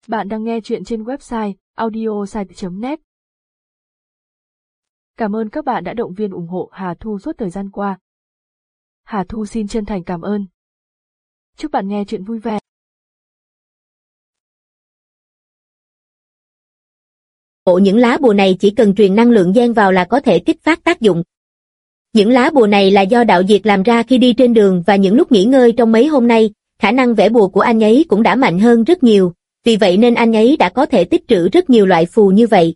Bạn đang nghe chuyện trên website audiosite.net. Cảm ơn các bạn đã động viên ủng hộ Hà Thu suốt thời gian qua. Hà Thu xin chân thành cảm ơn. Chúc bạn nghe chuyện vui vẻ. Những lá bùa này chỉ cần truyền năng lượng gen vào là có thể kích phát tác dụng. Những lá bùa này là do đạo diệt làm ra khi đi trên đường và những lúc nghỉ ngơi trong mấy hôm nay, khả năng vẽ bùa của anh ấy cũng đã mạnh hơn rất nhiều, vì vậy nên anh ấy đã có thể tích trữ rất nhiều loại phù như vậy.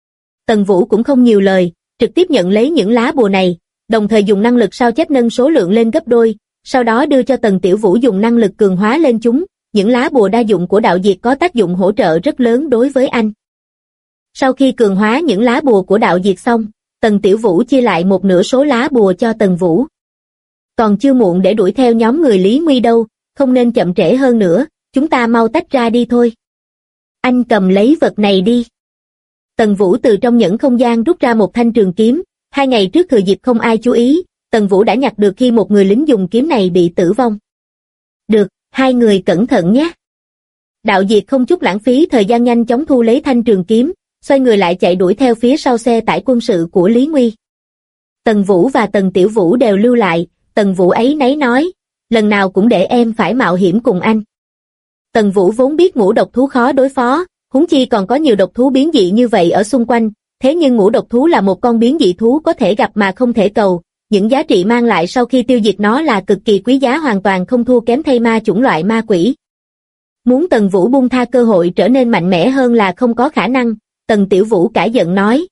Tần Vũ cũng không nhiều lời, trực tiếp nhận lấy những lá bùa này, đồng thời dùng năng lực sao chép nâng số lượng lên gấp đôi, sau đó đưa cho Tần Tiểu Vũ dùng năng lực cường hóa lên chúng. Những lá bùa đa dụng của đạo diệt có tác dụng hỗ trợ rất lớn đối với anh. Sau khi cường hóa những lá bùa của đạo diệt xong, Tần Tiểu Vũ chia lại một nửa số lá bùa cho Tần Vũ. Còn chưa muộn để đuổi theo nhóm người Lý Nguy đâu, không nên chậm trễ hơn nữa, chúng ta mau tách ra đi thôi. Anh cầm lấy vật này đi. Tần Vũ từ trong nhẫn không gian rút ra một thanh trường kiếm, 2 ngày trước thừa dịp không ai chú ý, Tần Vũ đã nhặt được khi một người lính dùng kiếm này bị tử vong. Được, hai người cẩn thận nhé. Đạo diệt không chút lãng phí thời gian nhanh chóng thu lấy thanh trường kiếm, xoay người lại chạy đuổi theo phía sau xe tải quân sự của Lý Nguy. Tần Vũ và Tần Tiểu Vũ đều lưu lại, Tần Vũ ấy nấy nói, lần nào cũng để em phải mạo hiểm cùng anh. Tần Vũ vốn biết ngũ độc thú khó đối phó, huống chi còn có nhiều độc thú biến dị như vậy ở xung quanh, thế nhưng ngũ độc thú là một con biến dị thú có thể gặp mà không thể cầu, những giá trị mang lại sau khi tiêu diệt nó là cực kỳ quý giá, hoàn toàn không thua kém thây ma chủng loại ma quỷ. Muốn Tần Vũ buông tha cơ hội trở nên mạnh mẽ hơn là không có khả năng. Tần Tiểu Vũ cãi giận nói,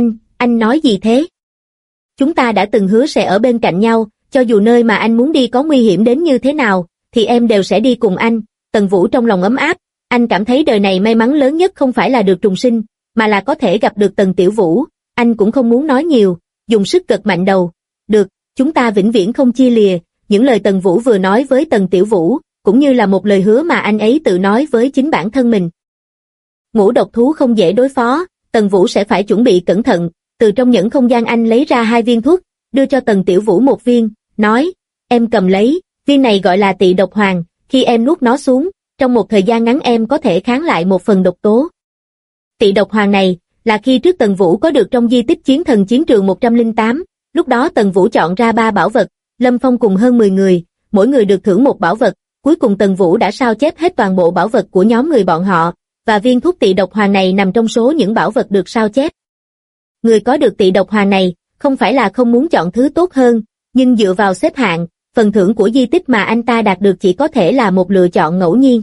anh nói gì thế? Chúng ta đã từng hứa sẽ ở bên cạnh nhau, cho dù nơi mà anh muốn đi có nguy hiểm đến như thế nào, thì em đều sẽ đi cùng anh. Tần Vũ trong lòng ấm áp, anh cảm thấy đời này may mắn lớn nhất không phải là được trùng sinh, mà là có thể gặp được Tần Tiểu Vũ. Anh cũng không muốn nói nhiều, dùng sức gật mạnh đầu. Được, chúng ta vĩnh viễn không chia lìa. Những lời Tần Vũ vừa nói với Tần Tiểu Vũ, cũng như là một lời hứa mà anh ấy tự nói với chính bản thân mình. Ngũ độc thú không dễ đối phó, Tần Vũ sẽ phải chuẩn bị cẩn thận. Từ trong nhẫn không gian anh lấy ra 2 viên thuốc, đưa cho Tần Tiểu Vũ một viên, nói, em cầm lấy, viên này gọi là Tị Độc Hoàng, khi em nuốt nó xuống, trong một thời gian ngắn em có thể kháng lại một phần độc tố. Tị Độc Hoàng này, là khi trước Tần Vũ có được trong di tích chiến thần chiến trường 108, lúc đó Tần Vũ chọn ra 3 bảo vật, Lâm Phong cùng hơn 10 người, mỗi người được thưởng một bảo vật, cuối cùng Tần Vũ đã sao chép hết toàn bộ bảo vật của nhóm người bọn họ, và viên thuốc Tị Độc Hoàng này nằm trong số những bảo vật được sao chép. Người có được Tị Độc Hoàng này, không phải là không muốn chọn thứ tốt hơn, nhưng dựa vào xếp hạng, phần thưởng của di tích mà anh ta đạt được chỉ có thể là một lựa chọn ngẫu nhiên.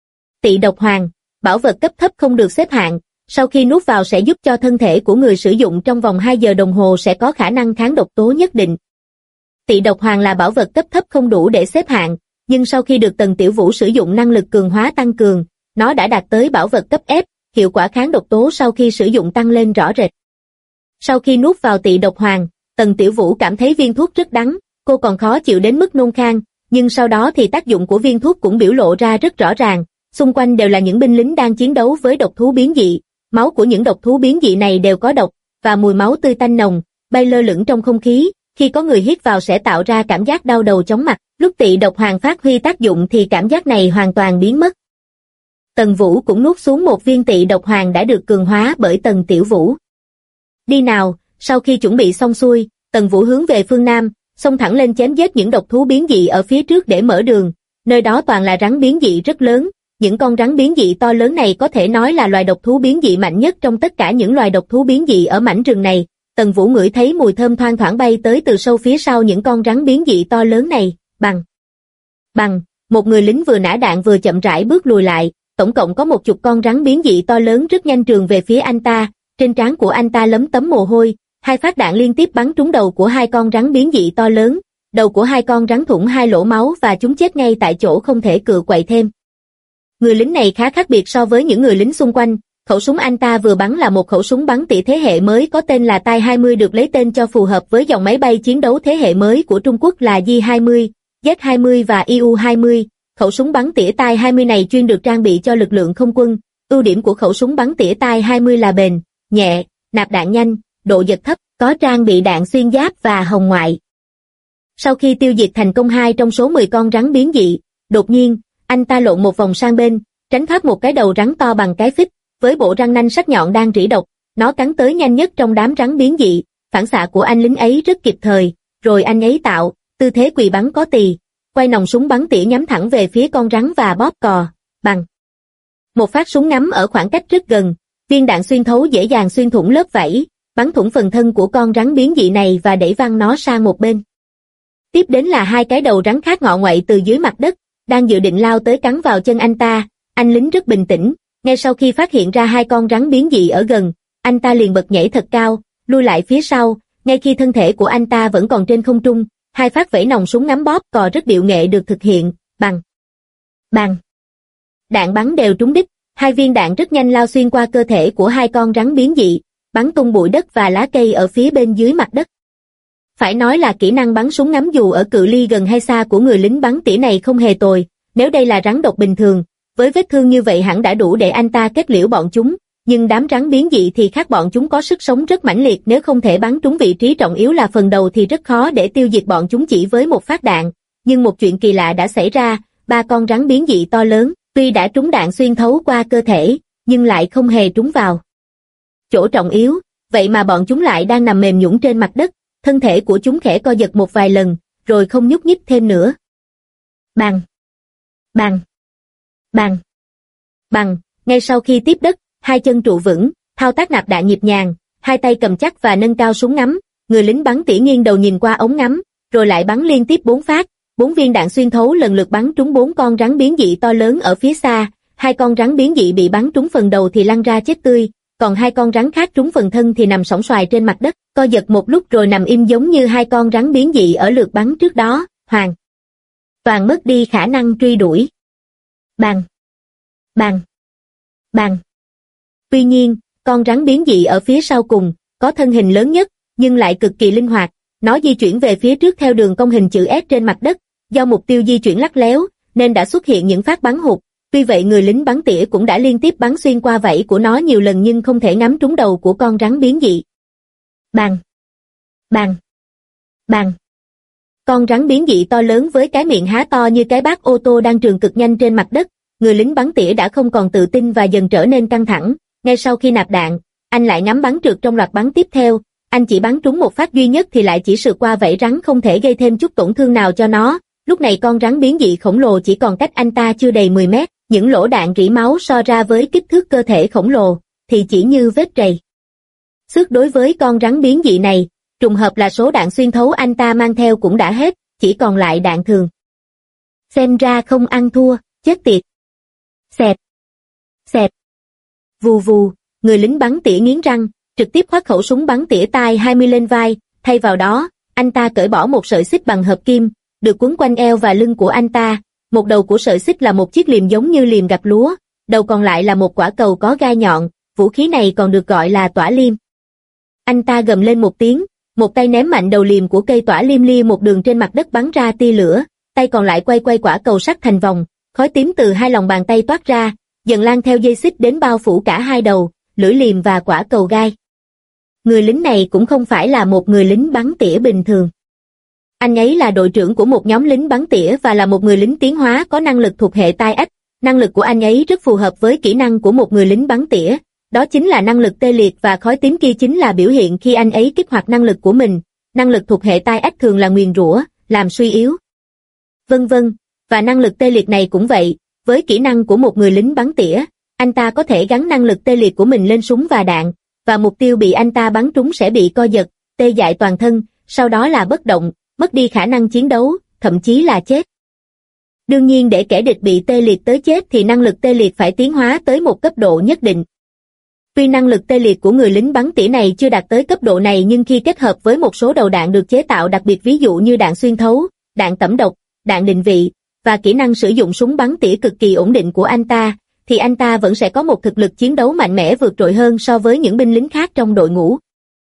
Tị Độc Hoàng, bảo vật cấp thấp không được xếp hạng, sau khi nuốt vào sẽ giúp cho thân thể của người sử dụng trong vòng 2 giờ đồng hồ sẽ có khả năng kháng độc tố nhất định. Tị Độc Hoàng là bảo vật cấp thấp không đủ để xếp hạng, nhưng sau khi được Tần Tiểu Vũ sử dụng năng lực cường hóa tăng cường, nó đã đạt tới bảo vật cấp F, hiệu quả kháng độc tố sau khi sử dụng tăng lên rõ rệt. Sau khi nuốt vào Tị Độc Hoàng, Tần Tiểu Vũ cảm thấy viên thuốc rất đắng, cô còn khó chịu đến mức nôn khan, nhưng sau đó thì tác dụng của viên thuốc cũng biểu lộ ra rất rõ ràng, xung quanh đều là những binh lính đang chiến đấu với độc thú biến dị, máu của những độc thú biến dị này đều có độc, và mùi máu tươi tanh nồng, bay lơ lửng trong không khí, khi có người hít vào sẽ tạo ra cảm giác đau đầu chóng mặt, lúc Tị Độc Hoàng phát huy tác dụng thì cảm giác này hoàn toàn biến mất. Tần Vũ cũng nuốt xuống một viên Tị Độc Hoàng đã được cường hóa bởi Tần Tiểu Vũ. Đi nào, sau khi chuẩn bị xong xuôi, Tần Vũ hướng về phương Nam, xông thẳng lên chém giết những độc thú biến dị ở phía trước để mở đường, nơi đó toàn là rắn biến dị rất lớn, những con rắn biến dị to lớn này có thể nói là loài độc thú biến dị mạnh nhất trong tất cả những loài độc thú biến dị ở mảnh rừng này. Tần Vũ ngửi thấy mùi thơm thoang thoảng bay tới từ sâu phía sau những con rắn biến dị to lớn này, bằng, một người lính vừa nã đạn vừa chậm rãi bước lùi lại, tổng cộng có 10 con rắn biến dị to lớn rất nhanh trường về phía anh ta, trên trán của anh ta lấm tấm mồ hôi, 2 phát đạn liên tiếp bắn trúng đầu của 2 con rắn biến dị to lớn, đầu của 2 con rắn thủng 2 lỗ máu và chúng chết ngay tại chỗ không thể cựa quậy thêm. Người lính này khá khác biệt so với những người lính xung quanh, khẩu súng anh ta vừa bắn là một khẩu súng bắn tỉa thế hệ mới có tên là Tai 20 được lấy tên cho phù hợp với dòng máy bay chiến đấu thế hệ mới của Trung Quốc là J-20, Z-20 và Iu-20. Khẩu súng bắn tỉa Tai 20 này chuyên được trang bị cho lực lượng không quân. Ưu điểm của khẩu súng bắn tỉa Tai 20 là bền, nhẹ, nạp đạn nhanh, độ giật thấp, có trang bị đạn xuyên giáp và hồng ngoại. Sau khi tiêu diệt thành công 2 trong số 10 con rắn biến dị, đột nhiên, anh ta lộn một vòng sang bên, tránh thoát một cái đầu rắn to bằng cái phích, với bộ răng nanh sắc nhọn đang rỉ độc, nó cắn tới nhanh nhất trong đám rắn biến dị. Phản xạ của anh lính ấy rất kịp thời, rồi anh ấy tạo tư thế quỳ bắn có tỳ, quay nòng súng bắn tỉa nhắm thẳng về phía con rắn và bóp cò, bằng một phát súng ngắm ở khoảng cách rất gần, viên đạn xuyên thấu dễ dàng xuyên thủng lớp vảy, bắn thủng phần thân của con rắn biến dị này và đẩy văng nó sang một bên. Tiếp đến là hai cái đầu rắn khác ngọ nguậy từ dưới mặt đất, đang dự định lao tới cắn vào chân anh ta. Anh lính rất bình tĩnh, ngay sau khi phát hiện ra hai con rắn biến dị ở gần, anh ta liền bật nhảy thật cao, lui lại phía sau, ngay khi thân thể của anh ta vẫn còn trên không trung, hai phát vẩy nòng súng ngắm bóp cò rất điệu nghệ được thực hiện, bằng đạn bắn đều trúng đích, hai viên đạn rất nhanh lao xuyên qua cơ thể của hai con rắn biến dị, bắn tung bụi đất và lá cây ở phía bên dưới mặt đất. Phải nói là kỹ năng bắn súng ngắm dù ở cự ly gần hay xa của người lính bắn tỉa này không hề tồi, nếu đây là rắn độc bình thường, với vết thương như vậy hẳn đã đủ để anh ta kết liễu bọn chúng, nhưng đám rắn biến dị thì khác, bọn chúng có sức sống rất mãnh liệt, nếu không thể bắn trúng vị trí trọng yếu là phần đầu thì rất khó để tiêu diệt bọn chúng chỉ với một phát đạn. Nhưng một chuyện kỳ lạ đã xảy ra, ba con rắn biến dị to lớn, tuy đã trúng đạn xuyên thấu qua cơ thể, nhưng lại không hề trúng vào chỗ trọng yếu, vậy mà bọn chúng lại đang nằm mềm nhũn trên mặt đất, thân thể của chúng khẽ co giật một vài lần, rồi không nhúc nhích thêm nữa. Bang! Bang! Bang! Bang! Ngay sau khi tiếp đất, hai chân trụ vững, thao tác nạp đạn nhịp nhàng, hai tay cầm chắc và nâng cao súng ngắm, người lính bắn tỉa nghiêng đầu nhìn qua ống ngắm, rồi lại bắn liên tiếp 4 phát, 4 viên đạn xuyên thấu lần lượt bắn trúng 4 con rắn biến dị to lớn ở phía xa, hai con rắn biến dị bị bắn trúng phần đầu thì lăn ra chết tươi, còn hai con rắn khác trúng phần thân thì nằm sõng soài trên mặt đất, co giật một lúc rồi nằm im giống như hai con rắn biến dị ở lượt bắn trước đó, hoàn toàn mất đi khả năng truy đuổi. Bang! Bang! Bang! Tuy nhiên, con rắn biến dị ở phía sau cùng, có thân hình lớn nhất, nhưng lại cực kỳ linh hoạt, nó di chuyển về phía trước theo đường cong hình chữ S trên mặt đất, do mục tiêu di chuyển lắc léo, nên đã xuất hiện những phát bắn hụt. Tuy vậy người lính bắn tỉa cũng đã liên tiếp bắn xuyên qua vảy của nó nhiều lần nhưng không thể ngắm trúng đầu của con rắn biến dị. Bang! Bang! Bang! Con rắn biến dị to lớn với cái miệng há to như cái bát ô tô đang trườn cực nhanh trên mặt đất, người lính bắn tỉa đã không còn tự tin và dần trở nên căng thẳng. Ngay sau khi nạp đạn, anh lại ngắm bắn trượt trong loạt bắn tiếp theo, anh chỉ bắn trúng một phát duy nhất thì lại chỉ sượt qua vảy rắn không thể gây thêm chút tổn thương nào cho nó. Lúc này con rắn biến dị khổng lồ chỉ còn cách anh ta chưa đầy 10 mét, những lỗ đạn rỉ máu so ra với kích thước cơ thể khổng lồ, thì chỉ như vết rầy xước đối với con rắn biến dị này. Trùng hợp là số đạn xuyên thấu anh ta mang theo cũng đã hết, chỉ còn lại đạn thường. Xem ra không ăn thua, chết tiệt. Xẹt. Xẹt. Vù vù, người lính bắn tỉa nghiến răng, trực tiếp khoác khẩu súng bắn tỉa tai 20 lên vai, thay vào đó, anh ta cởi bỏ một sợi xích bằng hợp kim, được quấn quanh eo và lưng của anh ta. Một đầu của sợi xích là một chiếc liềm giống như liềm gặt lúa, đầu còn lại là một quả cầu có gai nhọn, vũ khí này còn được gọi là tỏa liêm. Anh ta gầm lên một tiếng, một tay ném mạnh đầu liềm của cây tỏa liêm lia một đường trên mặt đất bắn ra tia lửa, tay còn lại quay quả cầu sắt thành vòng, khói tím từ hai lòng bàn tay toát ra, dần lan theo dây xích đến bao phủ cả hai đầu, lưỡi liềm và quả cầu gai. Người lính này cũng không phải là một người lính bắn tỉa bình thường. Anh ấy là đội trưởng của một nhóm lính bắn tỉa và là một người lính tiến hóa có năng lực thuộc hệ tai ách. Năng lực của anh ấy rất phù hợp với kỹ năng của một người lính bắn tỉa, đó chính là năng lực tê liệt, và khói tím kia chính là biểu hiện khi anh ấy kích hoạt năng lực của mình. Năng lực thuộc hệ tai ách thường là nguyền rủa, làm suy yếu, vân vân, và năng lực tê liệt này cũng vậy. Với kỹ năng của một người lính bắn tỉa, anh ta có thể gắn năng lực tê liệt của mình lên súng và đạn, và mục tiêu bị anh ta bắn trúng sẽ bị co giật, tê dại toàn thân, sau đó là bất động, mất đi khả năng chiến đấu, thậm chí là chết. Đương nhiên để kẻ địch bị tê liệt tới chết thì năng lực tê liệt phải tiến hóa tới một cấp độ nhất định. Tuy năng lực tê liệt của người lính bắn tỉa này chưa đạt tới cấp độ này, nhưng khi kết hợp với một số đầu đạn được chế tạo đặc biệt, ví dụ như đạn xuyên thấu, đạn tẩm độc, đạn định vị, và kỹ năng sử dụng súng bắn tỉa cực kỳ ổn định của anh ta, thì anh ta vẫn sẽ có một thực lực chiến đấu mạnh mẽ vượt trội hơn so với những binh lính khác trong đội ngũ.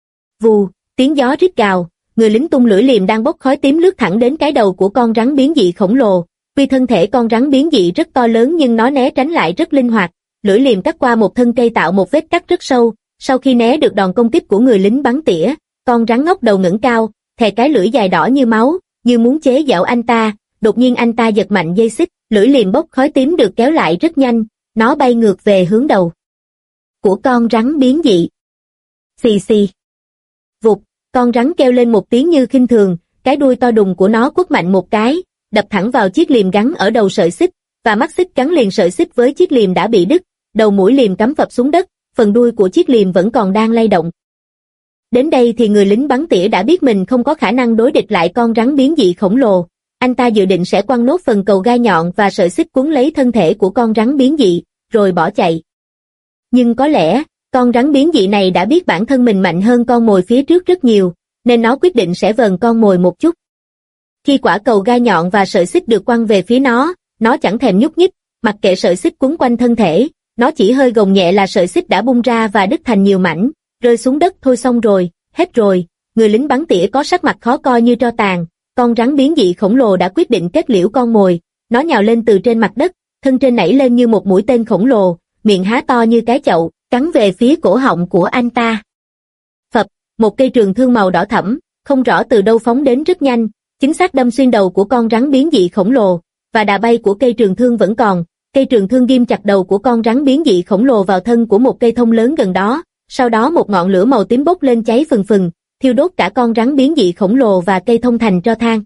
Vù, tiếng gió rít gào, người lính tung lưỡi liềm đang bốc khói tím lướt thẳng đến cái đầu của con rắn biến dị khổng lồ. Tuy thân thể con rắn biến dị rất to lớn nhưng nó né tránh lại rất linh hoạt, lưỡi liềm cắt qua một thân cây tạo một vết cắt rất sâu. Sau khi né được đòn công kích của người lính bắn tỉa, con rắn ngóc đầu ngẩng cao, thè cái lưỡi dài đỏ như máu, như muốn chế giễu anh ta. Đột nhiên anh ta giật mạnh dây xích, lưỡi liềm bốc khói tím được kéo lại rất nhanh, nó bay ngược về hướng đầu của con rắn biến dị. Xì xì. Vụt, con rắn kêu lên một tiếng như khinh thường, cái đuôi to đùng của nó quất mạnh một cái, đập thẳng vào chiếc liềm gắn ở đầu sợi xích, và mắt xích gắn liền sợi xích với chiếc liềm đã bị đứt, đầu mũi liềm cắm phập xuống đất, phần đuôi của chiếc liềm vẫn còn đang lay động. Đến đây thì người lính bắn tỉa đã biết mình không có khả năng đối địch lại con rắn biến dị khổng lồ, anh ta dự định sẽ quăng nốt phần cầu gai nhọn và sợi xích cuốn lấy thân thể của con rắn biến dị, rồi bỏ chạy. Nhưng có lẽ, con rắn biến dị này đã biết bản thân mình mạnh hơn con mồi phía trước rất nhiều, nên nó quyết định sẽ vờn con mồi một chút. Khi quả cầu gai nhọn và sợi xích được quăng về phía nó chẳng thèm nhúc nhích, mặc kệ sợi xích quấn quanh thân thể, nó chỉ hơi gồng nhẹ là sợi xích đã bung ra và đứt thành nhiều mảnh, rơi xuống đất thôi. Xong rồi, hết rồi. Người lính bắn tỉa có sắc mặt khó coi như tro tàn, con rắn biến dị khổng lồ đã quyết định kết liễu con mồi, nó nhào lên từ trên mặt đất, thân trên nảy lên như một mũi tên khổng lồ, miệng há to như cái chậu, cắn về phía cổ họng của anh ta. Phập, một cây trường thương màu đỏ thẫm, không rõ từ đâu phóng đến rất nhanh, chính xác đâm xuyên đầu của con rắn biến dị khổng lồ, và đà bay của cây trường thương vẫn còn. Cây trường thương ghim chặt đầu của con rắn biến dị khổng lồ vào thân của một cây thông lớn gần đó, sau đó một ngọn lửa màu tím bốc lên cháy phừng phừng, thiêu đốt cả con rắn biến dị khổng lồ và cây thông thành tro than.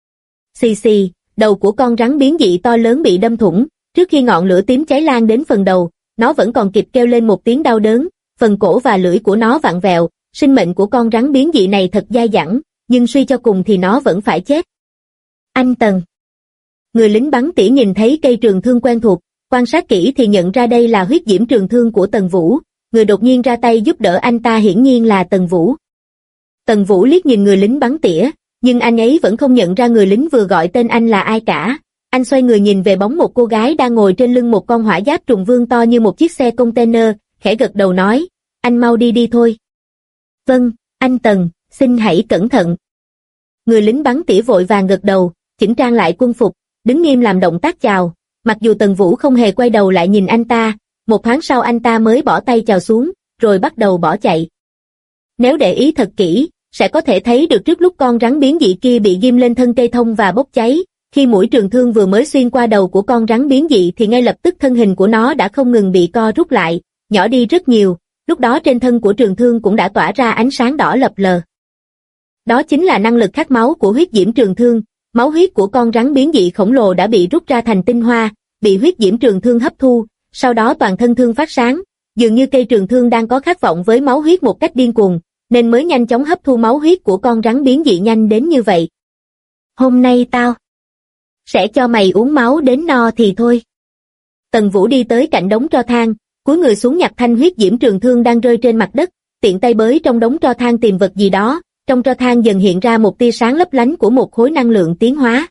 Xì xì, đầu của con rắn biến dị to lớn bị đâm thủng, trước khi ngọn lửa tím cháy lan đến phần đầu, nó vẫn còn kịp kêu lên một tiếng đau đớn, phần cổ và lưỡi của nó vặn vẹo, sinh mệnh của con rắn biến dị này thật dai dẳng, nhưng suy cho cùng thì nó vẫn phải chết. Anh Tần. Người lính bắn tỉa nhìn thấy cây trường thương quen thuộc, quan sát kỹ thì nhận ra đây là huyết diễm trường thương của Tần Vũ, người đột nhiên ra tay giúp đỡ anh ta hiển nhiên là Tần Vũ. Tần Vũ liếc nhìn người lính bắn tỉa, nhưng anh ấy vẫn không nhận ra người lính vừa gọi tên anh là ai cả. Anh xoay người nhìn về bóng một cô gái đang ngồi trên lưng một con hỏa giáp trùng vương to như một chiếc xe container, khẽ gật đầu nói, anh mau đi đi thôi. Vâng, anh Tần, xin hãy cẩn thận. Người lính bắn tỉa vội vàng gật đầu, chỉnh trang lại quân phục, đứng nghiêm làm động tác chào, mặc dù Tần Vũ không hề quay đầu lại nhìn anh ta, một thoáng sau anh ta mới bỏ tay chào xuống, rồi bắt đầu bỏ chạy. Nếu để ý thật kỹ, sẽ có thể thấy được trước lúc con rắn biến dị kia bị ghim lên thân cây thông và bốc cháy, khi mũi trường thương vừa mới xuyên qua đầu của con rắn biến dị thì ngay lập tức thân hình của nó đã không ngừng bị co rút lại, nhỏ đi rất nhiều, lúc đó trên thân của trường thương cũng đã tỏa ra ánh sáng đỏ lập lờ. Đó chính là năng lực khát máu của huyết diễm trường thương, máu huyết của con rắn biến dị khổng lồ đã bị rút ra thành tinh hoa, bị huyết diễm trường thương hấp thu, sau đó toàn thân thương phát sáng, dường như cây trường thương đang có khát vọng với máu huyết một cách điên cuồng, nên mới nhanh chóng hấp thu máu huyết của con rắn biến dị nhanh đến như vậy. Hôm nay tao sẽ cho mày uống máu đến no thì thôi. Tần Vũ đi tới cạnh đống tro than, cúi người xuống nhặt thanh huyết diễm trường thương đang rơi trên mặt đất, tiện tay bới trong đống tro than tìm vật gì đó, trong tro than dần hiện ra một tia sáng lấp lánh của một khối năng lượng tiến hóa.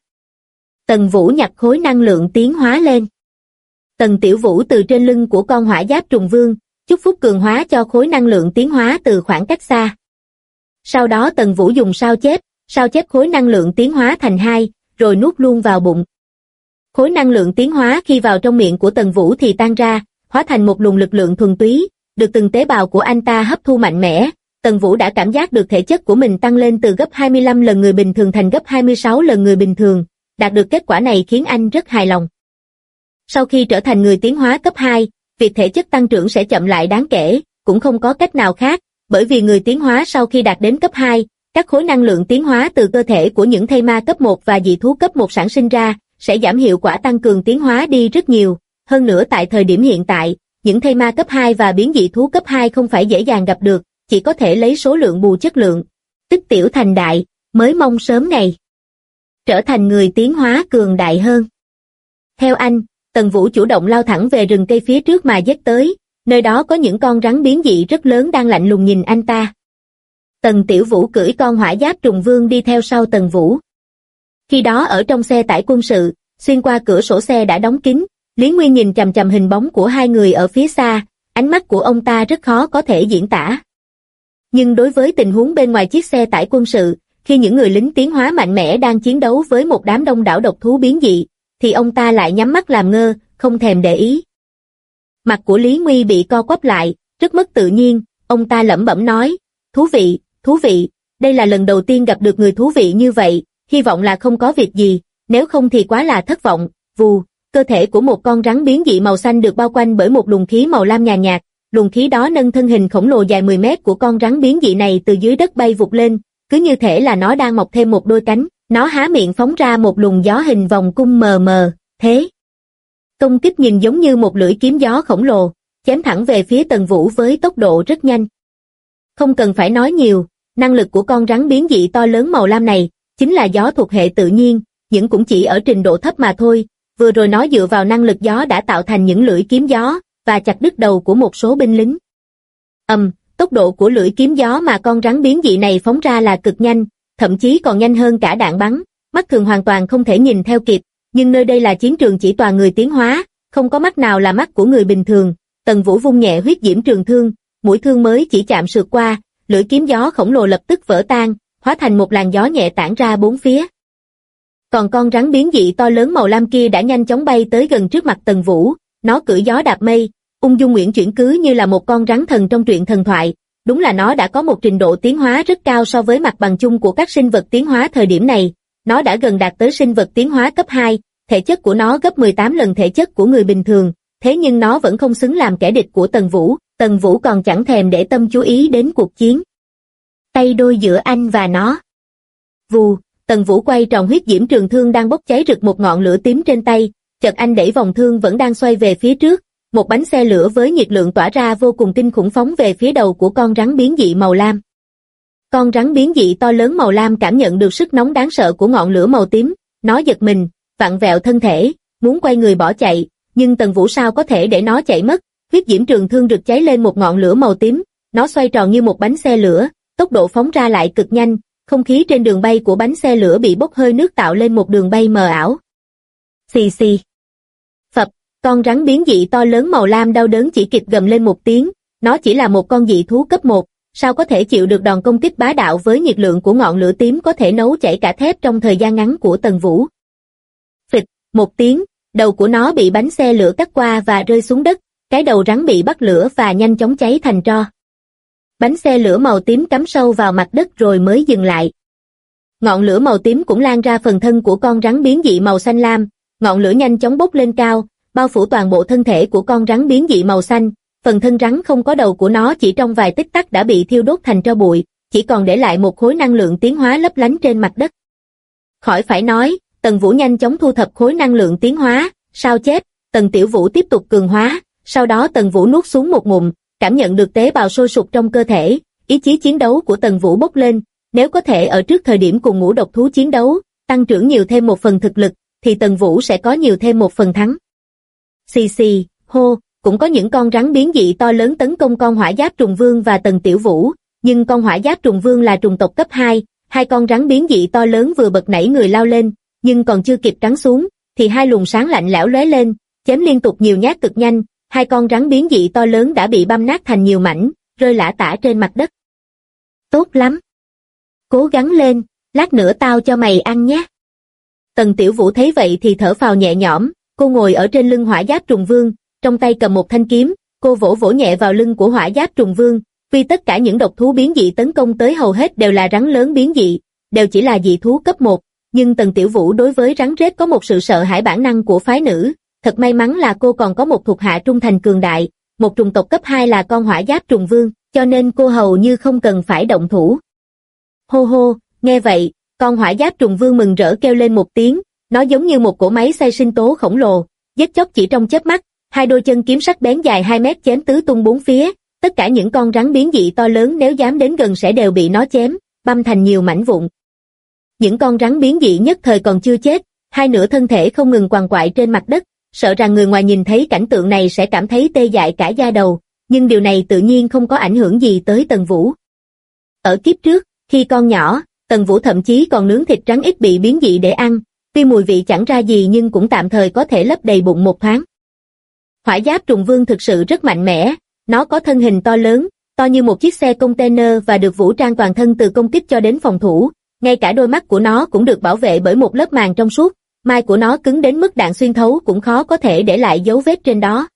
Tần Vũ nhặt khối năng lượng tiến hóa lên. Tần Tiểu Vũ từ trên lưng của con hỏa giáp trùng vương, chúc phúc cường hóa cho khối năng lượng tiến hóa từ khoảng cách xa. Sau đó Tần Vũ dùng sao chép khối năng lượng tiến hóa thành 2, rồi nuốt luôn vào bụng. Khối năng lượng tiến hóa khi vào trong miệng của Tần Vũ thì tan ra, hóa thành một luồng lực lượng thuần túy, được từng tế bào của anh ta hấp thu mạnh mẽ. Tần Vũ đã cảm giác được thể chất của mình tăng lên từ gấp 25 lần người bình thường thành gấp 26 lần người bình thường, đạt được kết quả này khiến anh rất hài lòng. Sau khi trở thành người tiến hóa cấp 2, việc thể chất tăng trưởng sẽ chậm lại đáng kể, cũng không có cách nào khác, bởi vì người tiến hóa sau khi đạt đến cấp 2, các khối năng lượng tiến hóa từ cơ thể của những thây ma cấp 1 và dị thú cấp 1 sản sinh ra, sẽ giảm hiệu quả tăng cường tiến hóa đi rất nhiều. Hơn nữa tại thời điểm hiện tại, những thây ma cấp 2 và biến dị thú cấp 2 không phải dễ dàng gặp được, chỉ có thể lấy số lượng bù chất lượng, tích tiểu thành đại, mới mong sớm ngày trở thành người tiến hóa cường đại hơn. Theo anh, Tần Vũ chủ động lao thẳng về rừng cây phía trước mà giết tới, nơi đó có những con rắn biến dị rất lớn đang lạnh lùng nhìn anh ta. Tần Tiểu Vũ cưỡi con hỏa giáp trùng vương đi theo sau Tần Vũ. Khi đó ở trong xe tải quân sự, xuyên qua cửa sổ xe đã đóng kín, Lý Nguyên nhìn chằm chằm hình bóng của hai người ở phía xa, ánh mắt của ông ta rất khó có thể diễn tả. Nhưng đối với tình huống bên ngoài chiếc xe tải quân sự, khi những người lính tiến hóa mạnh mẽ đang chiến đấu với một đám đông đảo độc thú biến dị, thì ông ta lại nhắm mắt làm ngơ, không thèm để ý. Mặt của Lý Nguy bị co quắp lại, rất mất tự nhiên, ông ta lẩm bẩm nói, thú vị, đây là lần đầu tiên gặp được người thú vị như vậy, hy vọng là không có việc gì, nếu không thì quá là thất vọng. Vù, cơ thể của một con rắn biến dị màu xanh được bao quanh bởi một luồng khí màu lam nhàn nhạt, luồng khí đó nâng thân hình khổng lồ dài 10 mét của con rắn biến dị này từ dưới đất bay vụt lên, cứ như thể là nó đang mọc thêm một đôi cánh, nó há miệng phóng ra một luồng gió hình vòng cung mờ mờ, thế. Công kích nhìn giống như một lưỡi kiếm gió khổng lồ, chém thẳng về phía Tần Vũ với tốc độ rất nhanh. Không cần phải nói nhiều, năng lực của con rắn biến dị to lớn màu lam này, chính là gió thuộc hệ tự nhiên, nhưng cũng chỉ ở trình độ thấp mà thôi, vừa rồi nó dựa vào năng lực gió đã tạo thành những lưỡi kiếm gió, và chặt đứt đầu của một số binh lính. Tốc độ của lưỡi kiếm gió mà con rắn biến dị này phóng ra là cực nhanh, thậm chí còn nhanh hơn cả đạn bắn, mắt thường hoàn toàn không thể nhìn theo kịp, nhưng nơi đây là chiến trường chỉ toàn người tiến hóa, không có mắt nào là mắt của người bình thường. Tần Vũ vung nhẹ huyết diễm trường thương, mũi thương mới chỉ chạm sượt qua, lưỡi kiếm gió khổng lồ lập tức vỡ tan, hóa thành một làn gió nhẹ tản ra bốn phía. Còn con rắn biến dị to lớn màu lam kia đã nhanh chóng bay tới gần trước mặt Tần Vũ, nó cưỡi gió đạp mây, ung dung uyển chuyển cứ như là một con rắn thần trong truyện thần thoại, đúng là nó đã có một trình độ tiến hóa rất cao so với mặt bằng chung của các sinh vật tiến hóa thời điểm này, nó đã gần đạt tới sinh vật tiến hóa cấp 2, thể chất của nó gấp 18 lần thể chất của người bình thường, thế nhưng nó vẫn không xứng làm kẻ địch của Tần Vũ còn chẳng thèm để tâm chú ý đến cuộc chiến. Tay đôi giữa anh và nó. Vù, Tần Vũ quay tròn huyết diễm trường thương đang bốc cháy rực một ngọn lửa tím trên tay, chợt anh đẩy vòng thương vẫn đang xoay về phía trước, một bánh xe lửa với nhiệt lượng tỏa ra vô cùng kinh khủng phóng về phía đầu của con rắn biến dị màu lam. Con rắn biến dị to lớn màu lam cảm nhận được sức nóng đáng sợ của ngọn lửa màu tím, nó giật mình, vặn vẹo thân thể, muốn quay người bỏ chạy, nhưng Tần Vũ sao có thể để nó chạy mất, huyết diễm trường thương rực cháy lên một ngọn lửa màu tím, nó xoay tròn như một bánh xe lửa, tốc độ phóng ra lại cực nhanh, không khí trên đường bay của bánh xe lửa bị bốc hơi nước tạo lên một đường bay mờ ảo. Xì xì. Phập, con rắn biến dị to lớn màu lam đau đớn chỉ kịp gầm lên một tiếng, nó chỉ là một con dị thú cấp 1, sao có thể chịu được đòn công kích bá đạo với nhiệt lượng của ngọn lửa tím có thể nấu chảy cả thép trong thời gian ngắn của Tần Vũ. Phịch, một tiếng, đầu của nó bị bánh xe lửa cắt qua và rơi xuống đất, cái đầu rắn bị bắt lửa và nhanh chóng cháy thành tro. Bánh xe lửa màu tím cắm sâu vào mặt đất rồi mới dừng lại. Ngọn lửa màu tím cũng lan ra phần thân của con rắn biến dị màu xanh lam, ngọn lửa nhanh chóng bốc lên cao, bao phủ toàn bộ thân thể của con rắn biến dị màu xanh, phần thân rắn không có đầu của nó chỉ trong vài tích tắc đã bị thiêu đốt thành tro bụi, chỉ còn để lại một khối năng lượng tiến hóa lấp lánh trên mặt đất. Khỏi phải nói, Tần Vũ nhanh chóng thu thập khối năng lượng tiến hóa, sao chép, Tần Tiểu Vũ tiếp tục cường hóa, sau đó Tần Vũ nuốt xuống một ngụm, cảm nhận được tế bào sôi sục trong cơ thể, ý chí chiến đấu của Tần Vũ bốc lên, nếu có thể ở trước thời điểm cùng ngũ độc thú chiến đấu, tăng trưởng nhiều thêm một phần thực lực, thì Tần Vũ sẽ có nhiều thêm một phần thắng. Xì xì, hô, cũng có những con rắn biến dị to lớn tấn công con hỏa giáp trùng vương và Tần Tiểu Vũ, nhưng con hỏa giáp trùng vương là trùng tộc cấp 2, hai con rắn biến dị to lớn vừa bật nảy người lao lên, nhưng còn chưa kịp cắn xuống, thì hai luồng sáng lạnh lẽo lóe lên, chém liên tục nhiều nhát cực nhanh, hai con rắn biến dị to lớn đã bị băm nát thành nhiều mảnh, rơi lả tả trên mặt đất. Tốt lắm. Cố gắng lên, lát nữa tao cho mày ăn nhé. Tần Tiểu Vũ thấy vậy thì thở phào nhẹ nhõm, cô ngồi ở trên lưng hỏa giáp trùng vương, trong tay cầm một thanh kiếm, cô vỗ vỗ nhẹ vào lưng của hỏa giáp trùng vương, vì tất cả những độc thú biến dị tấn công tới hầu hết đều là rắn lớn biến dị, đều chỉ là dị thú cấp 1, nhưng Tần Tiểu Vũ đối với rắn rết có một sự sợ hãi bản năng của phái nữ, thật may mắn là cô còn có một thuộc hạ trung thành cường đại, một trùng tộc cấp 2 là con hỏa giáp trùng vương, cho nên cô hầu như không cần phải động thủ. Hô hô, nghe vậy, con hỏa giáp trùng vương mừng rỡ kêu lên một tiếng, nó giống như một cỗ máy xay sinh tố khổng lồ, giết chóc chỉ trong chớp mắt, hai đôi chân kiếm sắc bén dài 2 mét chém tứ tung bốn phía, tất cả những con rắn biến dị to lớn nếu dám đến gần sẽ đều bị nó chém, băm thành nhiều mảnh vụn. Những con rắn biến dị nhất thời còn chưa chết, hai nửa thân thể không ngừng quằn quại trên mặt đất, sợ rằng người ngoài nhìn thấy cảnh tượng này sẽ cảm thấy tê dại cả da đầu, nhưng điều này tự nhiên không có ảnh hưởng gì tới Tần Vũ. Ở kiếp trước, khi con nhỏ, Tần Vũ thậm chí còn nướng thịt rắn ít bị biến dị để ăn, tuy mùi vị chẳng ra gì nhưng cũng tạm thời có thể lấp đầy bụng một thoáng. Hỏa giáp trùng vương thực sự rất mạnh mẽ, nó có thân hình to lớn, to như một chiếc xe container và được vũ trang toàn thân từ công kích cho đến phòng thủ, ngay cả đôi mắt của nó cũng được bảo vệ bởi một lớp màng trong suốt, mai của nó cứng đến mức đạn xuyên thấu cũng khó có thể để lại dấu vết trên đó.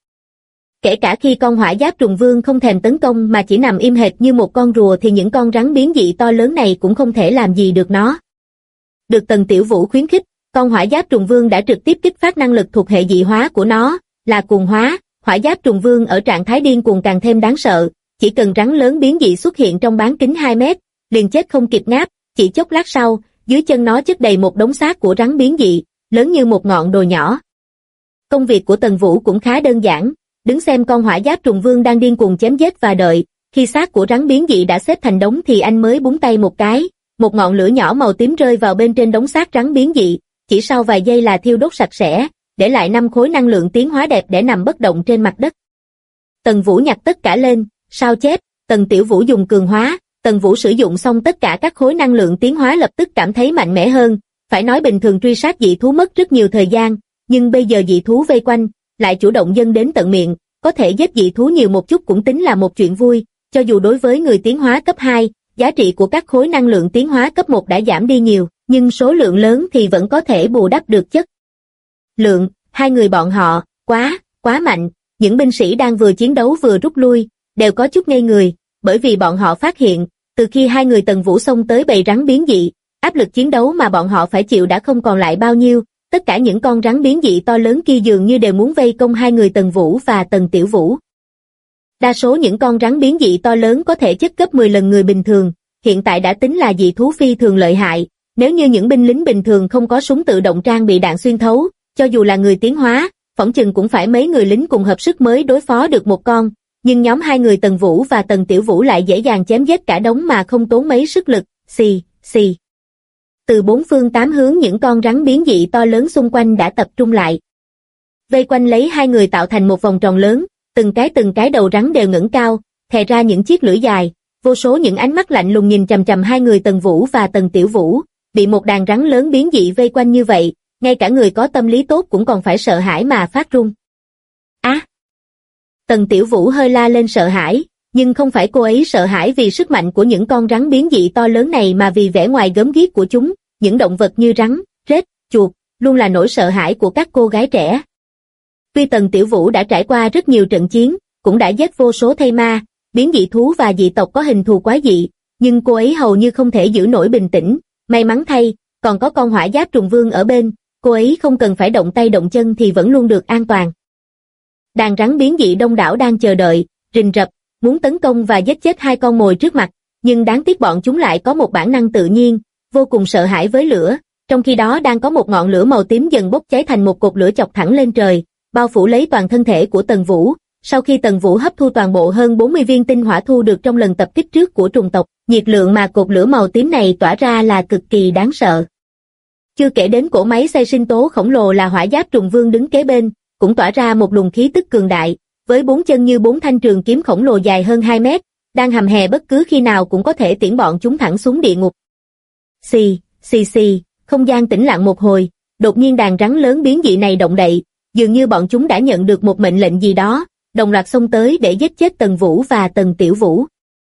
Kể cả khi con hỏa giáp trùng vương không thèm tấn công mà chỉ nằm im hệt như một con rùa thì những con rắn biến dị to lớn này cũng không thể làm gì được nó. Được Tần Tiểu Vũ khuyến khích, Con hỏa giáp trùng vương đã trực tiếp kích phát năng lực thuộc hệ dị hóa của nó, là cuồng hóa. Hỏa giáp trùng vương ở trạng thái điên cuồng càng thêm đáng sợ, chỉ cần rắn lớn biến dị xuất hiện trong bán kính 2 mét, liền chết không kịp ngáp, chỉ chốc lát sau, dưới chân nó chất đầy một đống xác của rắn biến dị, lớn như một ngọn đồi nhỏ. Công việc của Tần Vũ cũng khá đơn giản, đứng xem con hỏa giáp trùng vương đang điên cuồng chém giết và đợi, khi xác của rắn biến dị đã xếp thành đống thì anh mới búng tay một cái, một ngọn lửa nhỏ màu tím rơi vào bên trên đống xác rắn biến dị, chỉ sau vài giây là thiêu đốt sạch sẽ, để lại 5 khối năng lượng tiến hóa đẹp để nằm bất động trên mặt đất. Tần Vũ nhặt tất cả lên, sao chép, Tần Tiểu Vũ dùng cường hóa, Tần Vũ sử dụng xong tất cả các khối năng lượng tiến hóa lập tức cảm thấy mạnh mẽ hơn, phải nói bình thường truy sát dị thú mất rất nhiều thời gian, nhưng bây giờ dị thú vây quanh, lại chủ động dâng đến tận miệng, có thể giết dị thú nhiều một chút cũng tính là một chuyện vui, cho dù đối với người tiến hóa cấp 2, giá trị của các khối năng lượng tiến hóa cấp 1 đã giảm đi nhiều, nhưng số lượng lớn thì vẫn có thể bù đắp được chất lượng. Hai người bọn họ, quá mạnh, những binh sĩ đang vừa chiến đấu vừa rút lui, đều có chút ngây người, bởi vì bọn họ phát hiện, từ khi hai người Tần Vũ xông tới bầy rắn biến dị, áp lực chiến đấu mà bọn họ phải chịu đã không còn lại bao nhiêu, tất cả những con rắn biến dị to lớn kia dường như đều muốn vây công hai người Tần Vũ và Tần Tiểu Vũ. Đa số những con rắn biến dị to lớn có thể chất gấp 10 lần người bình thường, hiện tại đã tính là dị thú phi thường lợi hại, nếu như những binh lính bình thường không có súng tự động trang bị đạn xuyên thấu, cho dù là người tiến hóa, phỏng chừng cũng phải mấy người lính cùng hợp sức mới đối phó được một con, nhưng nhóm hai người Tần Vũ và Tần Tiểu Vũ lại dễ dàng chém giết cả đống mà không tốn mấy sức lực, xì, xì. Từ 4 phương 8 hướng những con rắn biến dị to lớn xung quanh đã tập trung lại. Vây quanh lấy hai người tạo thành một vòng tròn lớn, từng cái đầu rắn đều ngẩng cao, thè ra những chiếc lưỡi dài, vô số những ánh mắt lạnh lùng nhìn chằm chằm hai người Tần Vũ và Tần Tiểu Vũ, bị một đàn rắn lớn biến dị vây quanh như vậy, ngay cả người có tâm lý tốt cũng còn phải sợ hãi mà phát run. Tần Tiểu Vũ hơi la lên sợ hãi, nhưng không phải cô ấy sợ hãi vì sức mạnh của những con rắn biến dị to lớn này mà vì vẻ ngoài gớm ghiếc của chúng, những động vật như rắn, rết, chuột, luôn là nỗi sợ hãi của các cô gái trẻ. Tuy Tần Tiểu Vũ đã trải qua rất nhiều trận chiến, cũng đã giết vô số thây ma, biến dị thú và dị tộc có hình thù quái dị, nhưng cô ấy hầu như không thể giữ nổi bình tĩnh, may mắn thay, còn có con hỏa giáp trùng vương ở bên, cô ấy không cần phải động tay động chân thì vẫn luôn được an toàn. Đàn rắn biến dị đông đảo đang chờ đợi, rình rập, muốn tấn công và giết chết hai con mồi trước mặt, nhưng đáng tiếc bọn chúng lại có một bản năng tự nhiên, vô cùng sợ hãi với lửa, trong khi đó đang có một ngọn lửa màu tím dần bốc cháy thành một cột lửa chọc thẳng lên trời, bao phủ lấy toàn thân thể của Tần Vũ. Sau khi Tần Vũ hấp thu toàn bộ hơn 40 viên tinh hỏa thu được trong lần tập kích trước của trùng tộc, nhiệt lượng mà cột lửa màu tím này tỏa ra là cực kỳ đáng sợ. Chưa kể đến cỗ máy xay sinh tố khổng lồ là hỏa giáp trùng vương đứng kế bên, cũng tỏa ra một luồng khí tức cường đại, với 4 chân như 4 thanh trường kiếm khổng lồ dài hơn 2 mét, đang hầm hè bất cứ khi nào cũng có thể tiễn bọn chúng thẳng xuống địa ngục. Xì, xì xì, không gian tĩnh lặng một hồi, đột nhiên đàn rắn lớn biến dị này động đậy, dường như bọn chúng đã nhận được một mệnh lệnh gì đó, đồng loạt xông tới để giết chết Tần Vũ và Tần Tiểu Vũ.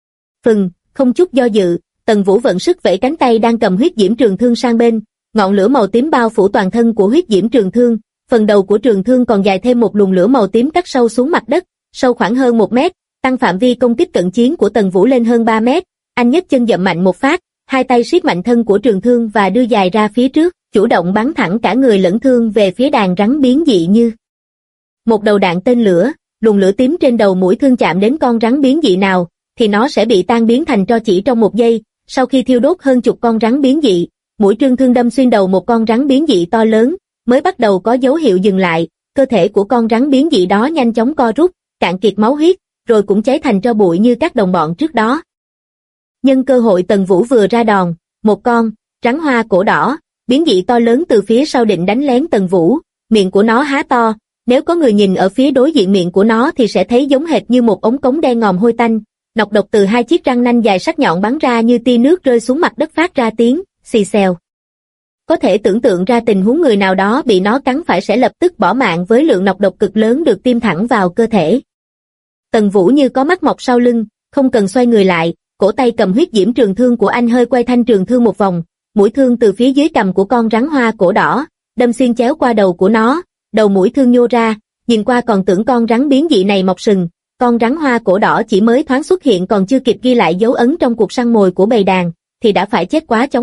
Không chút do dự, Tần Vũ vận sức vẫy cánh tay đang cầm huyết diễm trường thương sang bên, ngọn lửa màu tím bao phủ toàn thân của huyết diễm trường thương, phần đầu của trường thương còn dài thêm một luồng lửa màu tím cắt sâu xuống mặt đất, sâu khoảng hơn 1 mét, tăng phạm vi công kích cận chiến của Tần Vũ lên hơn 3 mét. Anh nhấc chân dậm mạnh một phát, hai tay siết mạnh thân của trường thương và đưa dài ra phía trước, chủ động bắn thẳng cả người lẫn thương về phía đàn rắn biến dị như một đầu đạn tên lửa. Luồng lửa tím trên đầu mũi thương chạm đến con rắn biến dị nào, thì nó sẽ bị tan biến thành tro chỉ trong 1 giây. Sau khi thiêu đốt hơn chục con rắn biến dị, mũi trường thương đâm xuyên đầu một con rắn biến dị to lớn, mới bắt đầu có dấu hiệu dừng lại. Cơ thể của con rắn biến dị đó nhanh chóng co rút, cạn kiệt máu huyết, rồi cũng cháy thành tro bụi như các đồng bọn trước đó. Nhân cơ hội Tần Vũ vừa ra đòn, một con rắn hoa cổ đỏ biến dị to lớn từ phía sau định đánh lén Tần Vũ, miệng của nó há to. Nếu có người nhìn ở phía đối diện miệng của nó thì sẽ thấy giống hệt như một ống cống đen ngòm hôi tanh, nọc độc từ 2 chiếc răng nanh dài sắc nhọn bắn ra như tia nước rơi xuống mặt đất phát ra tiếng xì xèo. Có thể tưởng tượng ra tình huống người nào đó bị nó cắn phải sẽ lập tức bỏ mạng với lượng nọc độc cực lớn được tiêm thẳng vào cơ thể. Tần Vũ như có mắt mọc sau lưng, không cần xoay người lại, cổ tay cầm huyết diễm trường thương của anh hơi quay thanh trường thương một vòng, mũi thương từ phía dưới cằm của con rắn hoa cổ đỏ, đâm xuyên chéo qua đầu của nó. Đầu mũi thương nhô ra, nhìn qua còn tưởng con rắn biến dị này mọc sừng, con rắn hoa cổ đỏ chỉ mới thoáng xuất hiện còn chưa kịp ghi lại dấu ấn trong cuộc săn mồi của bầy đàn, thì đã phải chết quá chóng vánh.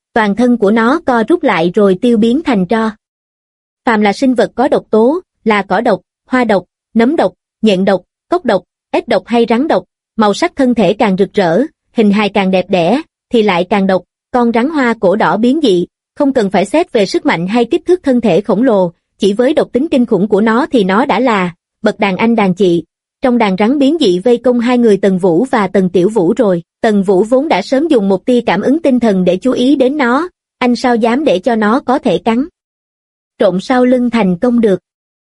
toàn thân của nó co rút lại rồi tiêu biến thành tro. Phàm là sinh vật có độc tố, là cỏ độc, hoa độc, nấm độc, nhện độc, cốc độc, ếch độc hay rắn độc, màu sắc thân thể càng rực rỡ, hình hài càng đẹp đẽ, thì lại càng độc. Con rắn hoa cổ đỏ biến dị, không cần phải xét về sức mạnh hay kích thước thân thể khổng lồ, chỉ với độc tính kinh khủng của nó thì nó đã là bậc đàn anh đàn chị. Trong đàn rắn biến dị vây công hai người Tần Vũ và Tần Tiểu Vũ rồi, Tần Vũ vốn đã sớm dùng một tia cảm ứng tinh thần để chú ý đến nó, anh sao dám để cho nó có thể cắn trộm sau lưng thành công được.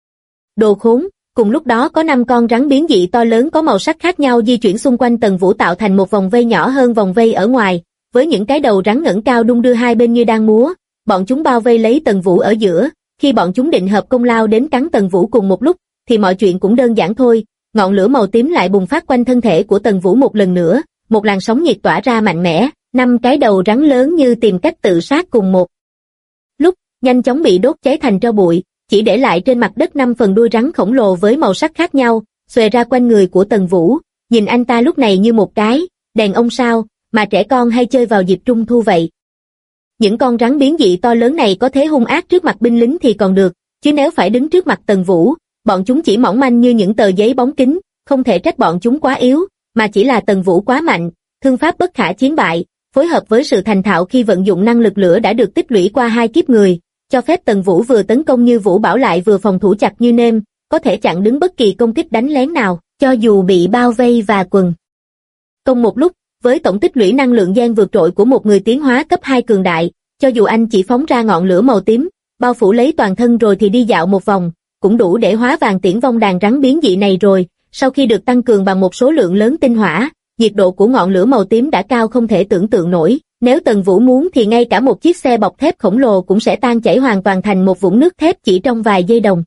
Đồ khốn! Cùng lúc đó có 5 con rắn biến dị to lớn có màu sắc khác nhau di chuyển xung quanh Tần Vũ tạo thành một vòng vây nhỏ hơn vòng vây ở ngoài, với những cái đầu rắn ngẩng cao đung đưa hai bên như đang múa, bọn chúng bao vây lấy Tần Vũ ở giữa. Khi bọn chúng định hợp công lao đến cắn Tần Vũ cùng một lúc, thì mọi chuyện cũng đơn giản thôi. Ngọn lửa màu tím lại bùng phát quanh thân thể của Tần Vũ một lần nữa, một làn sóng nhiệt tỏa ra mạnh mẽ, 5 cái đầu rắn lớn như tìm cách tự sát cùng một lúc, nhanh chóng bị đốt cháy thành tro bụi, chỉ để lại trên mặt đất 5 phần đuôi rắn khổng lồ với màu sắc khác nhau, xòe ra quanh người của Tần Vũ. Nhìn anh ta lúc này như một cái đèn ông sao mà trẻ con hay chơi vào dịp Trung thu vậy. Những con rắn biến dị to lớn này có thế hung ác trước mặt binh lính thì còn được, chứ nếu phải đứng trước mặt Tần Vũ, bọn chúng chỉ mỏng manh như những tờ giấy bóng kính, không thể trách bọn chúng quá yếu, mà chỉ là Tần Vũ quá mạnh, thương pháp bất khả chiến bại, phối hợp với sự thành thạo khi vận dụng năng lực lửa đã được tích lũy qua 2 kiếp người, cho phép Tần Vũ vừa tấn công như vũ bão lại vừa phòng thủ chặt như nêm, có thể chặn đứng bất kỳ công kích đánh lén nào, cho dù bị bao vây và quần công một lúc. Với tổng tích lũy năng lượng gen vượt trội của một người tiến hóa cấp 2 cường đại, cho dù anh chỉ phóng ra ngọn lửa màu tím, bao phủ lấy toàn thân rồi thì đi dạo một vòng, cũng đủ để hóa vàng tiễn vong đàn rắn biến dị này rồi. Sau khi được tăng cường bằng một số lượng lớn tinh hỏa, nhiệt độ của ngọn lửa màu tím đã cao không thể tưởng tượng nổi. Nếu Tần Vũ muốn thì ngay cả một chiếc xe bọc thép khổng lồ cũng sẽ tan chảy hoàn toàn thành một vũng nước thép chỉ trong vài giây đồng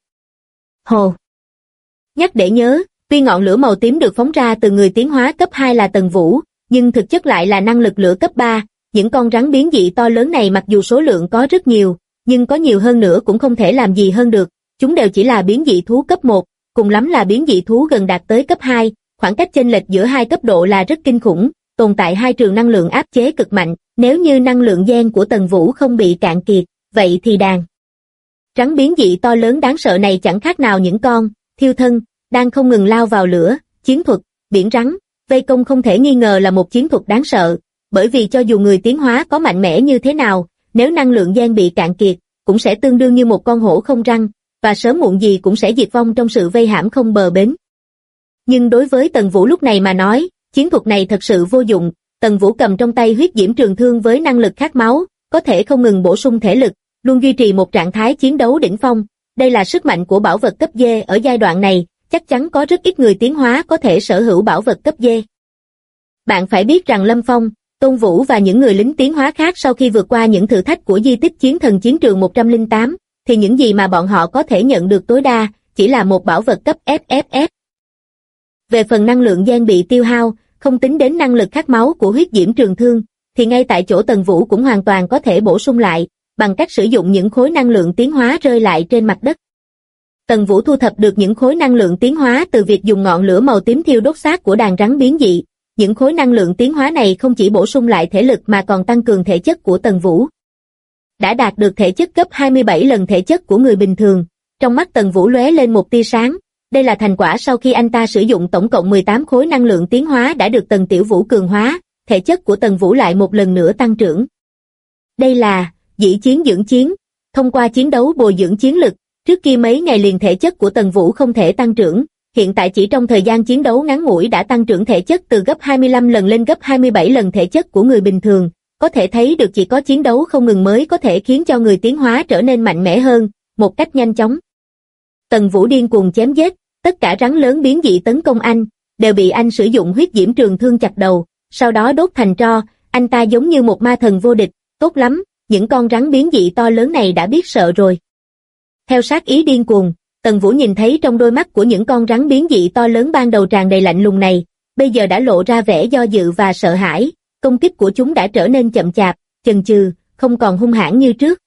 hồ. Nhắc để nhớ, tuy ngọn lửa màu tím được phóng ra từ người tiến hóa cấp 2 là Tần Vũ, nhưng thực chất lại là năng lực lửa cấp 3. Những con rắn biến dị to lớn này mặc dù số lượng có rất nhiều, nhưng có nhiều hơn nữa cũng không thể làm gì hơn được. Chúng đều chỉ là biến dị thú cấp 1, cùng lắm là biến dị thú gần đạt tới cấp 2, khoảng cách chênh lệch giữa hai cấp độ là rất kinh khủng, tồn tại hai trường năng lượng áp chế cực mạnh. Nếu như năng lượng gen của Tần Vũ không bị cạn kiệt, vậy thì đàn rắn biến dị to lớn đáng sợ này chẳng khác nào những con thiêu thân đang không ngừng lao vào lửa. Chiến thuật biển rắn vây công không thể nghi ngờ là một chiến thuật đáng sợ, bởi vì cho dù người tiến hóa có mạnh mẽ như thế nào, nếu năng lượng gen bị cạn kiệt, cũng sẽ tương đương như một con hổ không răng, và sớm muộn gì cũng sẽ diệt vong trong sự vây hãm không bờ bến. Nhưng đối với Tần Vũ lúc này mà nói, chiến thuật này thật sự vô dụng. Tần Vũ cầm trong tay huyết diễm trường thương với năng lực khát máu, có thể không ngừng bổ sung thể lực, luôn duy trì một trạng thái chiến đấu đỉnh phong. Đây là sức mạnh của bảo vật cấp D ở giai đoạn này, chắc chắn có rất ít người tiến hóa có thể sở hữu bảo vật cấp D. Bạn phải biết rằng Lâm Phong, Tôn Vũ và những người lính tiến hóa khác sau khi vượt qua những thử thách của di tích chiến thần chiến trường 108, thì những gì mà bọn họ có thể nhận được tối đa chỉ là một bảo vật cấp FFF. Về phần năng lượng gen bị tiêu hao, không tính đến năng lực khát máu của huyết diễm trường thương, thì ngay tại chỗ Tần Vũ cũng hoàn toàn có thể bổ sung lại, bằng cách sử dụng những khối năng lượng tiến hóa rơi lại trên mặt đất. Tần Vũ thu thập được những khối năng lượng tiến hóa từ việc dùng ngọn lửa màu tím thiêu đốt xác của đàn rắn biến dị. Những khối năng lượng tiến hóa này không chỉ bổ sung lại thể lực mà còn tăng cường thể chất của Tần Vũ. Đã đạt được thể chất gấp 27 lần thể chất của người bình thường. Trong mắt Tần Vũ lóe lên một tia sáng. Đây là thành quả sau khi anh ta sử dụng tổng cộng 18 khối năng lượng tiến hóa đã được Tần Tiểu Vũ cường hóa, thể chất của Tần Vũ lại một lần nữa tăng trưởng. Đây là dĩ chiến dưỡng chiến, thông qua chiến đấu bồi dưỡng chiến lực. Trước kia mấy ngày liền thể chất của Tần Vũ không thể tăng trưởng, hiện tại chỉ trong thời gian chiến đấu ngắn ngủi đã tăng trưởng thể chất từ gấp 25 lần lên gấp 27 lần thể chất của người bình thường. Có thể thấy được chỉ có chiến đấu không ngừng mới có thể khiến cho người tiến hóa trở nên mạnh mẽ hơn, một cách nhanh chóng. Tần Vũ điên cuồng chém giết, tất cả rắn lớn biến dị tấn công anh, đều bị anh sử dụng huyết diễm trường thương chặt đầu, sau đó đốt thành tro. Anh ta giống như một ma thần vô địch. Tốt lắm, những con rắn biến dị to lớn này đã biết sợ rồi. Theo sát ý điên cuồng, Tần Vũ nhìn thấy trong đôi mắt của những con rắn biến dị to lớn ban đầu tràn đầy lạnh lùng này, bây giờ đã lộ ra vẻ do dự và sợ hãi. Công kích của chúng đã trở nên chậm chạp, chần chừ, không còn hung hãn như trước.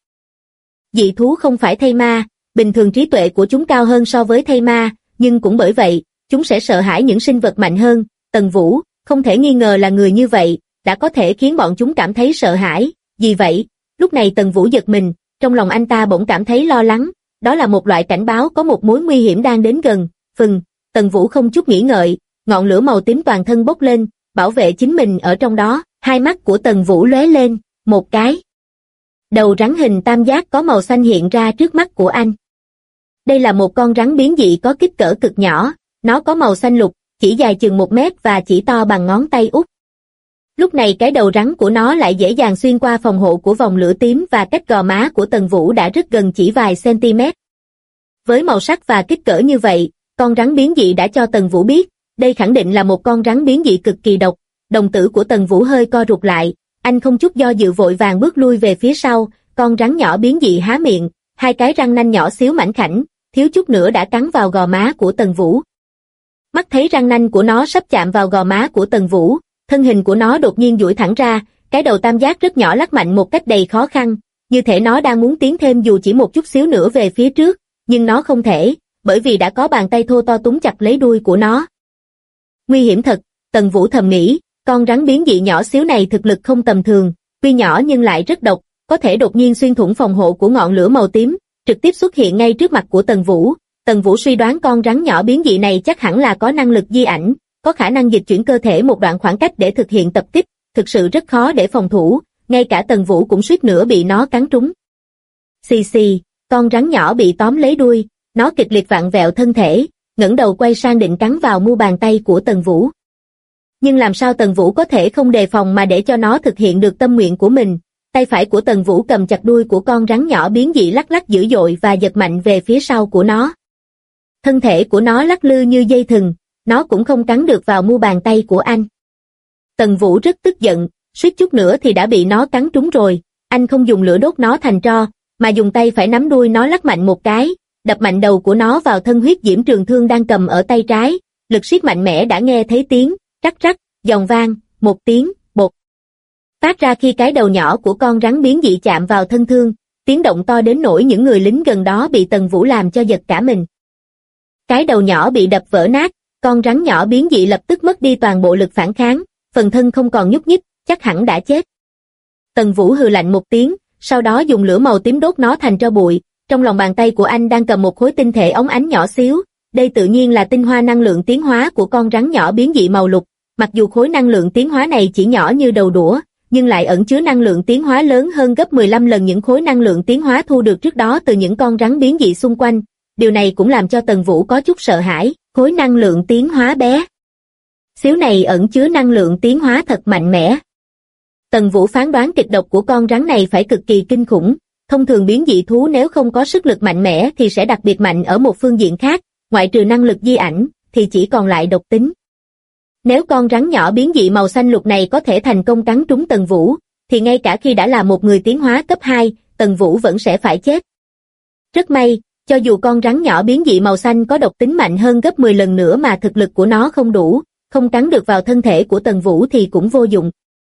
Dị thú không phải thây ma, bình thường trí tuệ của chúng cao hơn so với thây ma, nhưng cũng bởi vậy, chúng sẽ sợ hãi những sinh vật mạnh hơn. Tần Vũ, không thể nghi ngờ là người như vậy, đã có thể khiến bọn chúng cảm thấy sợ hãi. Vì vậy, Lúc này Tần Vũ giật mình, trong lòng anh ta bỗng cảm thấy lo lắng, đó là một loại cảnh báo có một mối nguy hiểm đang đến gần. Tần Vũ không chút nghĩ ngợi, ngọn lửa màu tím toàn thân bốc lên, bảo vệ chính mình ở trong đó. Hai mắt của Tần Vũ lóe lên, một cái đầu rắn hình tam giác có màu xanh hiện ra trước mắt của anh. Đây là một con rắn biến dị có kích cỡ cực nhỏ, nó có màu xanh lục, chỉ dài chừng 1 mét và chỉ to bằng ngón tay út. Lúc này cái đầu rắn của nó lại dễ dàng xuyên qua phòng hộ của vòng lửa tím và cách gò má của Tần Vũ đã rất gần chỉ vài cm. Với màu sắc và kích cỡ như vậy, con rắn biến dị đã cho Tần Vũ biết, đây khẳng định là một con rắn biến dị cực kỳ độc. Đồng tử của Tần Vũ hơi co rụt lại, anh không chút do dự vội vàng bước lui về phía sau, con rắn nhỏ biến dị há miệng, hai cái răng nanh nhỏ xíu mảnh khảnh, thiếu chút nữa đã cắn vào gò má của Tần Vũ. Mắt thấy răng nanh của nó sắp chạm vào gò má của Tần Vũ, thân hình của nó đột nhiên duỗi thẳng ra, cái đầu tam giác rất nhỏ lắc mạnh một cách đầy khó khăn, như thể nó đang muốn tiến thêm dù chỉ một chút xíu nữa về phía trước, nhưng nó không thể, bởi vì đã có bàn tay thô to túm chặt lấy đuôi của nó. Nguy hiểm thật, Tần Vũ thầm nghĩ, con rắn biến dị nhỏ xíu này thực lực không tầm thường, tuy nhỏ nhưng lại rất độc, có thể đột nhiên xuyên thủng phòng hộ của ngọn lửa màu tím, trực tiếp xuất hiện ngay trước mặt của Tần Vũ. Tần Vũ suy đoán con rắn nhỏ biến dị này chắc hẳn là có năng lực di ảnh, có khả năng dịch chuyển cơ thể một đoạn khoảng cách để thực hiện tập kích, thực sự rất khó để phòng thủ, ngay cả Tần Vũ cũng suýt nữa bị nó cắn trúng. Xì xì, con rắn nhỏ bị tóm lấy đuôi, nó kịch liệt vặn vẹo thân thể, ngẩng đầu quay sang định cắn vào mu bàn tay của Tần Vũ. Nhưng làm sao Tần Vũ có thể không đề phòng mà để cho nó thực hiện được tâm nguyện của mình? Tay phải của Tần Vũ cầm chặt đuôi của con rắn nhỏ biến dị lắc lắc dữ dội và giật mạnh về phía sau của nó. Thân thể của nó lắc lư như dây thừng, nó cũng không cắn được vào mu bàn tay của anh. Tần Vũ rất tức giận, suýt chút nữa thì đã bị nó cắn trúng rồi, anh không dùng lửa đốt nó thành tro, mà dùng tay phải nắm đuôi nó lắc mạnh một cái, đập mạnh đầu của nó vào thân huyết diễm trường thương đang cầm ở tay trái, lực siết mạnh mẽ đã nghe thấy tiếng rắc rắc, giòn vang, một tiếng bột phát ra khi cái đầu nhỏ của con rắn biến dị chạm vào thân thương, tiếng động to đến nỗi những người lính gần đó bị Tần Vũ làm cho giật cả mình. Cái đầu nhỏ bị đập vỡ nát, con rắn nhỏ biến dị lập tức mất đi toàn bộ lực phản kháng, phần thân không còn nhúc nhích, chắc hẳn đã chết. Tần Vũ hừ lạnh một tiếng, sau đó dùng lửa màu tím đốt nó thành tro bụi. Trong lòng bàn tay của anh đang cầm một khối tinh thể óng ánh nhỏ xíu, đây tự nhiên là tinh hoa năng lượng tiến hóa của con rắn nhỏ biến dị màu lục. Mặc dù khối năng lượng tiến hóa này chỉ nhỏ như đầu đũa, nhưng lại ẩn chứa năng lượng tiến hóa lớn hơn gấp 15 lần những khối năng lượng tiến hóa thu được trước đó từ những con rắn biến dị xung quanh. Điều này cũng làm cho Tần Vũ có chút sợ hãi, khối năng lượng tiến hóa bé xíu này ẩn chứa năng lượng tiến hóa thật mạnh mẽ. Tần Vũ phán đoán kịch độc của con rắn này phải cực kỳ kinh khủng. Thông thường biến dị thú nếu không có sức lực mạnh mẽ thì sẽ đặc biệt mạnh ở một phương diện khác, ngoại trừ năng lực di ảnh, thì chỉ còn lại độc tính. Nếu con rắn nhỏ biến dị màu xanh lục này có thể thành công cắn trúng Tần Vũ, thì ngay cả khi đã là một người tiến hóa cấp 2, Tần Vũ vẫn sẽ phải chết. Rất may, cho dù con rắn nhỏ biến dị màu xanh có độc tính mạnh hơn gấp 10 lần nữa mà thực lực của nó không đủ, không cắn được vào thân thể của Tần Vũ thì cũng vô dụng.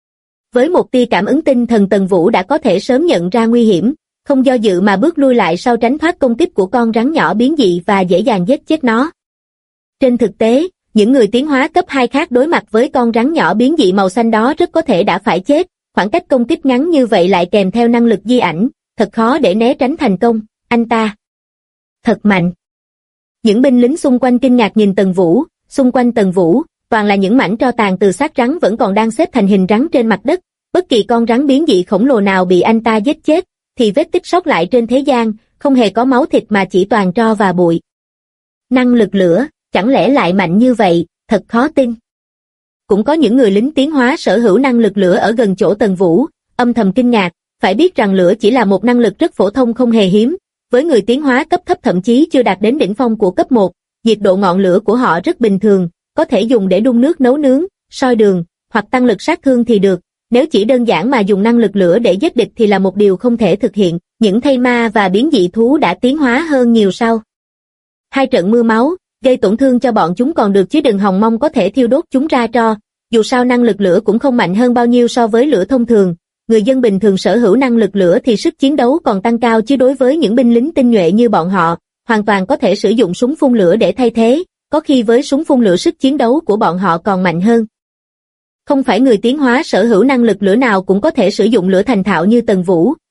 Với một tia cảm ứng tinh thần, Tần Vũ đã có thể sớm nhận ra nguy hiểm, không do dự mà bước lui lại sau tránh thoát công kích của con rắn nhỏ biến dị và dễ dàng giết chết nó. Trên thực tế, những người tiến hóa cấp 2 khác đối mặt với con rắn nhỏ biến dị màu xanh đó rất có thể đã phải chết, khoảng cách công kích ngắn như vậy lại kèm theo năng lực di ảnh, thật khó để né tránh thành công. Anh ta thật mạnh. Những binh lính xung quanh kinh ngạc nhìn Tần Vũ, xung quanh Tần Vũ toàn là những mảnh tro tàn từ xác rắn vẫn còn đang xếp thành hình rắn trên mặt đất. Bất kỳ con rắn biến dị khổng lồ nào bị anh ta giết chết thì vết tích sót lại trên thế gian không hề có máu thịt mà chỉ toàn tro và bụi. Năng lực lửa, chẳng lẽ lại mạnh như vậy, thật khó tin. Cũng có những người lính tiến hóa sở hữu năng lực lửa ở gần chỗ Tần Vũ, âm thầm kinh ngạc, phải biết rằng lửa chỉ là một năng lực rất phổ thông không hề hiếm. Với người tiến hóa cấp thấp thậm chí chưa đạt đến đỉnh phong của cấp 1, nhiệt độ ngọn lửa của họ rất bình thường, có thể dùng để đun nước nấu nướng, soi đường, hoặc tăng lực sát thương thì được. Nếu chỉ đơn giản mà dùng năng lực lửa để giết địch thì là một điều không thể thực hiện. Những thây ma và biến dị thú đã tiến hóa hơn nhiều sau. Hai trận mưa máu, gây tổn thương cho bọn chúng còn được chứ đừng hòng mong có thể thiêu đốt chúng ra tro. Dù sao năng lực lửa cũng không mạnh hơn bao nhiêu so với lửa thông thường. Người dân bình thường sở hữu năng lực lửa thì sức chiến đấu còn tăng cao, chứ đối với những binh lính tinh nhuệ như bọn họ, hoàn toàn có thể sử dụng súng phun lửa để thay thế, có khi với súng phun lửa sức chiến đấu của bọn họ còn mạnh hơn. Không phải người tiến hóa sở hữu năng lực lửa nào cũng có thể sử dụng lửa thành thạo như Tần Vũ,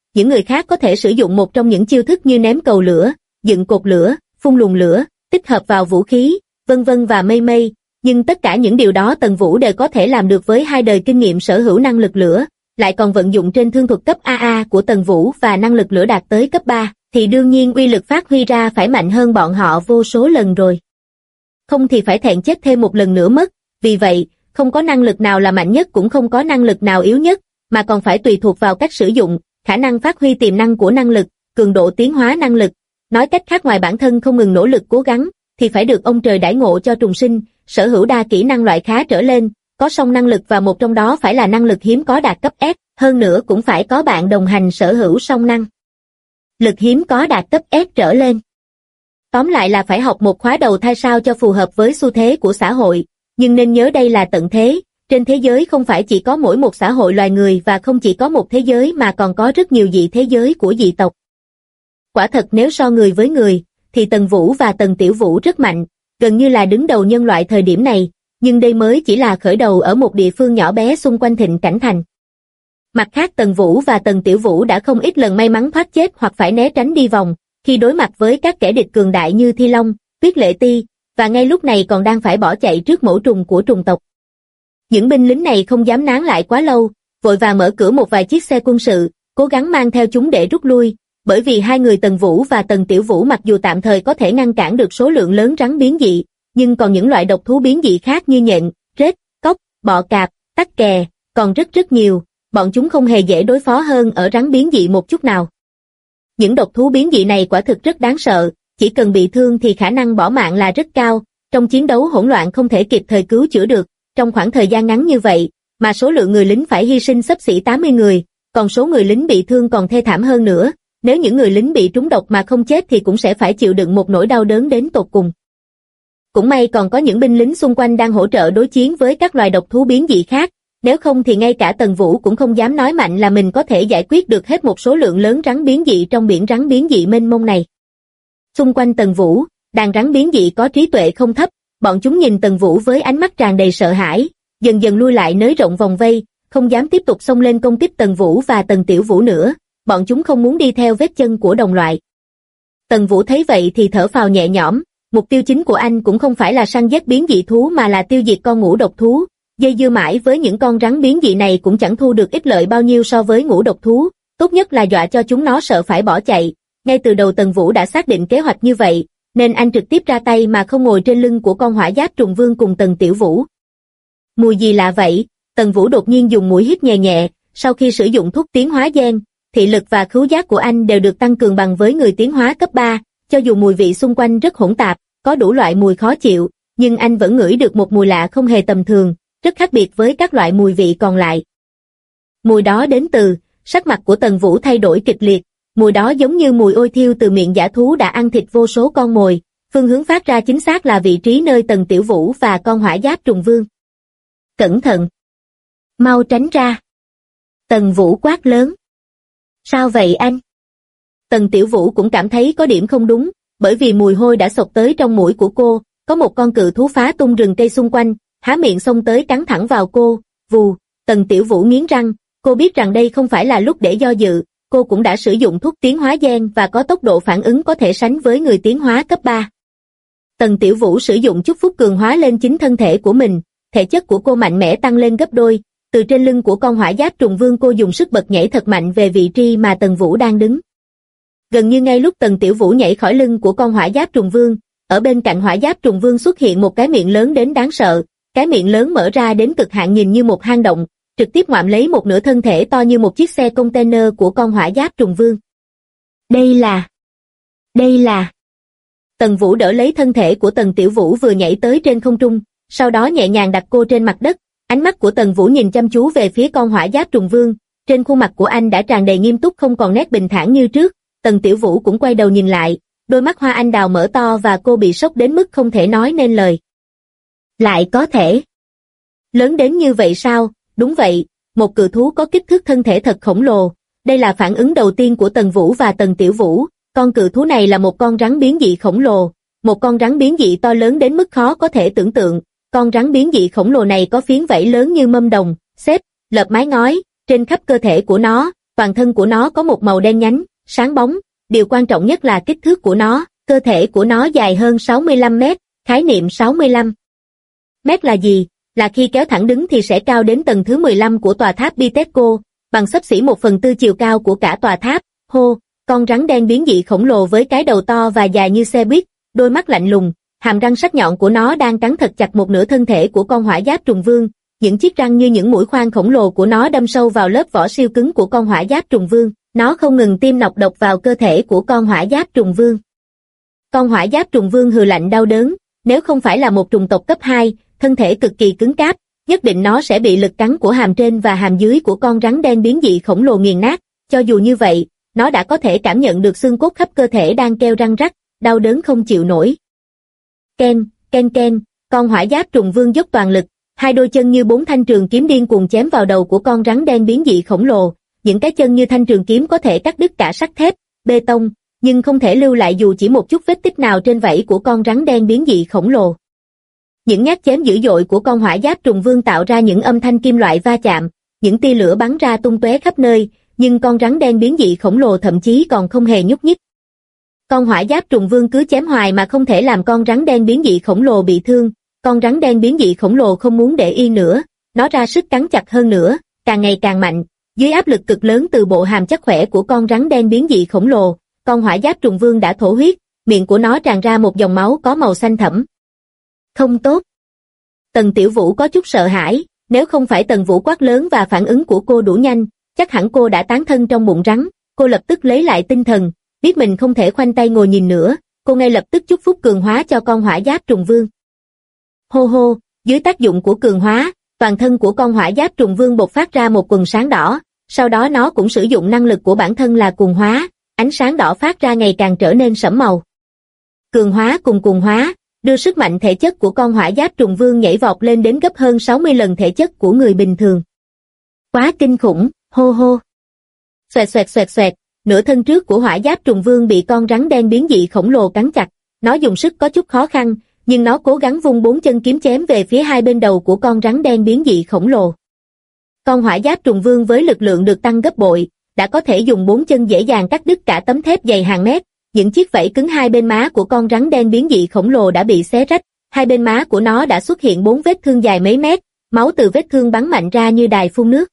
những người khác có thể sử dụng một trong những chiêu thức như ném cầu lửa, dựng cột lửa, phun luồng lửa, tích hợp vào vũ khí, vân vân và mây mây, nhưng tất cả những điều đó Tần Vũ đều có thể làm được với 2 đời kinh nghiệm sở hữu năng lực lửa, lại còn vận dụng trên thương thuật cấp AA của Tần Vũ và năng lực lửa đạt tới cấp 3, thì đương nhiên uy lực phát huy ra phải mạnh hơn bọn họ vô số lần rồi. Không thì phải thẹn chết thêm một lần nữa mất, vì vậy, không có năng lực nào là mạnh nhất cũng không có năng lực nào yếu nhất, mà còn phải tùy thuộc vào cách sử dụng, khả năng phát huy tiềm năng của năng lực, cường độ tiến hóa năng lực. Nói cách khác ngoài bản thân không ngừng nỗ lực cố gắng, thì phải được ông trời đãi ngộ cho trùng sinh, sở hữu đa kỹ năng loại khá trở lên, có song năng lực và một trong đó phải là năng lực hiếm có đạt cấp S, hơn nữa cũng phải có bạn đồng hành sở hữu song năng lực hiếm có đạt cấp S trở lên. Tóm lại là phải học một khóa đầu thai sao cho phù hợp với xu thế của xã hội, nhưng nên nhớ đây là tận thế, trên thế giới không phải chỉ có mỗi một xã hội loài người và không chỉ có một thế giới mà còn có rất nhiều dị thế giới của dị tộc. Quả thật nếu so người với người, thì Tần Vũ và Tần Tiểu Vũ rất mạnh, gần như là đứng đầu nhân loại thời điểm này, nhưng đây mới chỉ là khởi đầu ở một địa phương nhỏ bé xung quanh Thịnh Cảnh Thành. Mặt khác Tần Vũ và Tần Tiểu Vũ đã không ít lần may mắn thoát chết hoặc phải né tránh đi vòng, khi đối mặt với các kẻ địch cường đại như Thi Long, Tuyết Lệ Ti, và ngay lúc này còn đang phải bỏ chạy trước mẫu trùng của trùng tộc. Những binh lính này không dám nán lại quá lâu, vội vàng mở cửa một vài chiếc xe quân sự, cố gắng mang theo chúng để rút lui, bởi vì 2 người Tần Vũ và Tần Tiểu Vũ mặc dù tạm thời có thể ngăn cản được số lượng lớn rắn biến dị, nhưng còn những loại độc thú biến dị khác như nhện, rết, cóc, bọ cạp, tắc kè, còn rất nhiều, bọn chúng không hề dễ đối phó hơn ở rắn biến dị một chút nào. Những độc thú biến dị này quả thực rất đáng sợ, chỉ cần bị thương thì khả năng bỏ mạng là rất cao, trong chiến đấu hỗn loạn không thể kịp thời cứu chữa được, trong khoảng thời gian ngắn như vậy, mà số lượng người lính phải hy sinh xấp xỉ 80 người, còn số người lính bị thương còn thê thảm hơn nữa, nếu những người lính bị trúng độc mà không chết thì cũng sẽ phải chịu đựng một nỗi đau đớn đến tột cùng. Cũng may còn có những binh lính xung quanh đang hỗ trợ đối chiến với các loài độc thú biến dị khác, nếu không thì ngay cả Tần Vũ cũng không dám nói mạnh là mình có thể giải quyết được hết một số lượng lớn rắn biến dị trong biển rắn biến dị mênh mông này. Xung quanh Tần Vũ, đàn rắn biến dị có trí tuệ không thấp, bọn chúng nhìn Tần Vũ với ánh mắt tràn đầy sợ hãi, dần dần lui lại nới rộng vòng vây, không dám tiếp tục xông lên công kích Tần Vũ và Tần Tiểu Vũ nữa, bọn chúng không muốn đi theo vết chân của đồng loại. Tần Vũ thấy vậy thì thở phào nhẹ nhõm, mục tiêu chính của anh cũng không phải là săn giết biến dị thú mà là tiêu diệt con ngũ độc thú, dây dưa mãi với những con rắn biến dị này cũng chẳng thu được ích lợi bao nhiêu so với ngũ độc thú, tốt nhất là dọa cho chúng nó sợ phải bỏ chạy. Ngay từ đầu Tần Vũ đã xác định kế hoạch như vậy, nên anh trực tiếp ra tay mà không ngồi trên lưng của con hỏa giáp trùng vương cùng Tần Tiểu Vũ. Mùi gì lạ vậy? Tần Vũ đột nhiên dùng mũi hít nhẹ nhẹ, sau khi sử dụng thuốc tiến hóa gen, thị lực và khứu giác của anh đều được tăng cường bằng với người tiến hóa cấp 3, cho dù mùi vị xung quanh rất hỗn tạp, có đủ loại mùi khó chịu, nhưng anh vẫn ngửi được một mùi lạ không hề tầm thường, rất khác biệt với các loại mùi vị còn lại. Mùi đó đến từ, sắc mặt của Tần Vũ thay đổi kịch liệt, mùi đó giống như mùi ôi thiêu từ miệng dã thú đã ăn thịt vô số con mồi, phương hướng phát ra chính xác là vị trí nơi Tần Tiểu Vũ và con hỏa giáp trùng vương. Cẩn thận! Mau tránh ra! Tần Vũ quát lớn. Sao vậy anh? Tần Tiểu Vũ cũng cảm thấy có điểm không đúng, bởi vì mùi hôi đã xộc tới trong mũi của cô, có một con cự thú phá tung rừng cây xung quanh, há miệng xông tới cắn thẳng vào cô, vù, Tần Tiểu Vũ nghiến răng, cô biết rằng đây không phải là lúc để do dự, cô cũng đã sử dụng thuốc tiến hóa gen và có tốc độ phản ứng có thể sánh với người tiến hóa cấp 3. Tần Tiểu Vũ sử dụng chúc phúc cường hóa lên chính thân thể của mình, thể chất của cô mạnh mẽ tăng lên gấp đôi, từ trên lưng của con hỏa giáp trùng vương cô dùng sức bật nhảy thật mạnh về vị trí mà Tần Vũ đang đứng. Gần như ngay lúc Tần Tiểu Vũ nhảy khỏi lưng của con hỏa giáp trùng vương, ở bên cạnh hỏa giáp trùng vương xuất hiện một cái miệng lớn đến đáng sợ, cái miệng lớn mở ra đến cực hạn nhìn như một hang động, trực tiếp ngoạm lấy một nửa thân thể to như một chiếc xe container của con hỏa giáp trùng vương. Đây là... Tần Vũ đỡ lấy thân thể của Tần Tiểu Vũ vừa nhảy tới trên không trung, sau đó nhẹ nhàng đặt cô trên mặt đất, ánh mắt của Tần Vũ nhìn chăm chú về phía con hỏa giáp trùng vương, trên khuôn mặt của anh đã tràn đầy nghiêm túc không còn nét bình thản như trước, Tần Tiểu Vũ cũng quay đầu nhìn lại, đôi mắt hoa anh đào mở to và cô bị sốc đến mức không thể nói nên lời. Lại có thể lớn đến như vậy sao? Đúng vậy, một cự thú có kích thước thân thể thật khổng lồ, đây là phản ứng đầu tiên của Tần Vũ và Tần Tiểu Vũ, con cự thú này là một con rắn biến dị khổng lồ, một con rắn biến dị to lớn đến mức khó có thể tưởng tượng, con rắn biến dị khổng lồ này có phiến vảy lớn như mâm đồng, xếp, lợp mái ngói, trên khắp cơ thể của nó, toàn thân của nó có một màu đen nhánh, sáng bóng, điều quan trọng nhất là kích thước của nó, cơ thể của nó dài hơn 65 mét, khái niệm 65 mét là gì? Là khi kéo thẳng đứng thì sẽ cao đến tầng thứ 15 của tòa tháp Bitexco, bằng xấp xỉ 1/4 chiều cao của cả tòa tháp. Hô, con rắn đen biến dị khổng lồ với cái đầu to và dài như xe buýt, đôi mắt lạnh lùng, hàm răng sắc nhọn của nó đang cắn thật chặt một nửa thân thể của con hỏa giáp trùng vương. Những chiếc răng như những mũi khoan khổng lồ của nó đâm sâu vào lớp vỏ siêu cứng của con hỏa giáp trùng vương. Nó không ngừng tiêm nọc độc vào cơ thể của con hỏa giáp trùng vương. Con hỏa giáp trùng vương hừ lạnh đau đớn, nếu không phải là một trùng tộc cấp 2, thân thể cực kỳ cứng cáp, nhất định nó sẽ bị lực cắn của hàm trên và hàm dưới của con rắn đen biến dị khổng lồ nghiền nát. Cho dù như vậy, nó đã có thể cảm nhận được xương cốt khắp cơ thể đang kêu răng rắc, đau đớn không chịu nổi. Ken, ken ken, con hỏa giáp trùng vương dốc toàn lực, hai đôi chân như 4 thanh trường kiếm điên cuồng chém vào đầu của con rắn đen biến dị khổng lồ. Những cái chân như thanh trường kiếm có thể cắt đứt cả sắt thép, bê tông, nhưng không thể lưu lại dù chỉ một chút vết tích nào trên vảy của con rắn đen biến dị khổng lồ. Những nhát chém dữ dội của con hỏa giáp trùng vương tạo ra những âm thanh kim loại va chạm, những tia lửa bắn ra tung tóe khắp nơi, nhưng con rắn đen biến dị khổng lồ thậm chí còn không hề nhúc nhích. Con hỏa giáp trùng vương cứ chém hoài mà không thể làm con rắn đen biến dị khổng lồ bị thương. Con rắn đen biến dị khổng lồ không muốn để yên nữa, nó ra sức cắn chặt hơn nữa, càng ngày càng mạnh. Dưới áp lực cực lớn từ bộ hàm chắc khỏe của con rắn đen biến dị khổng lồ, con hỏa giáp trùng vương đã thổ huyết, miệng của nó tràn ra một dòng máu có màu xanh thẫm. Không tốt. Tần Tiểu Vũ có chút sợ hãi, nếu không phải Tần Vũ quát lớn và phản ứng của cô đủ nhanh, chắc hẳn cô đã tán thân trong bụng rắn. Cô lập tức lấy lại tinh thần, biết mình không thể khoanh tay ngồi nhìn nữa, cô ngay lập tức chúc phúc cường hóa cho con hỏa giáp trùng vương. Hô hô, dưới tác dụng của cường hóa, toàn thân của con hỏa giáp trùng vương bộc phát ra một quầng sáng đỏ, sau đó nó cũng sử dụng năng lực của bản thân là cuồng hóa, ánh sáng đỏ phát ra ngày càng trở nên sẫm màu. Cường hóa cùng cuồng hóa, đưa sức mạnh thể chất của con hỏa giáp trùng vương nhảy vọt lên đến gấp hơn 60 lần thể chất của người bình thường. Quá kinh khủng, hô hô. Xoẹt xoẹt xoẹt xoẹt, nửa thân trước của hỏa giáp trùng vương bị con rắn đen biến dị khổng lồ cắn chặt, nó dùng sức có chút khó khăn, nhưng nó cố gắng vung 4 chân kiếm chém về phía hai bên đầu của con rắn đen biến dị khổng lồ. Con hỏa giáp trùng vương với lực lượng được tăng gấp bội, đã có thể dùng 4 chân dễ dàng cắt đứt cả tấm thép dày hàng mét. Những chiếc vảy cứng hai bên má của con rắn đen biến dị khổng lồ đã bị xé rách, hai bên má của nó đã xuất hiện 4 vết thương dài mấy mét, máu từ vết thương bắn mạnh ra như đài phun nước.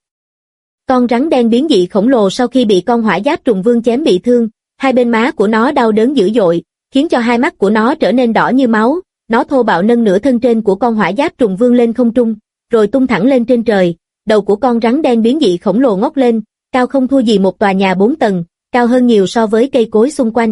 Con rắn đen biến dị khổng lồ sau khi bị con hỏa giáp trùng vương chém bị thương, hai bên má của nó đau đớn dữ dội, khiến cho hai mắt của nó trở nên đỏ như máu. Nó thô bạo nâng nửa thân trên của con hỏa giáp trùng vương lên không trung, rồi tung thẳng lên trên trời. Đầu của con rắn đen biến dị khổng lồ ngóc lên, cao không thua gì một tòa nhà 4 tầng, cao hơn nhiều so với cây cối xung quanh.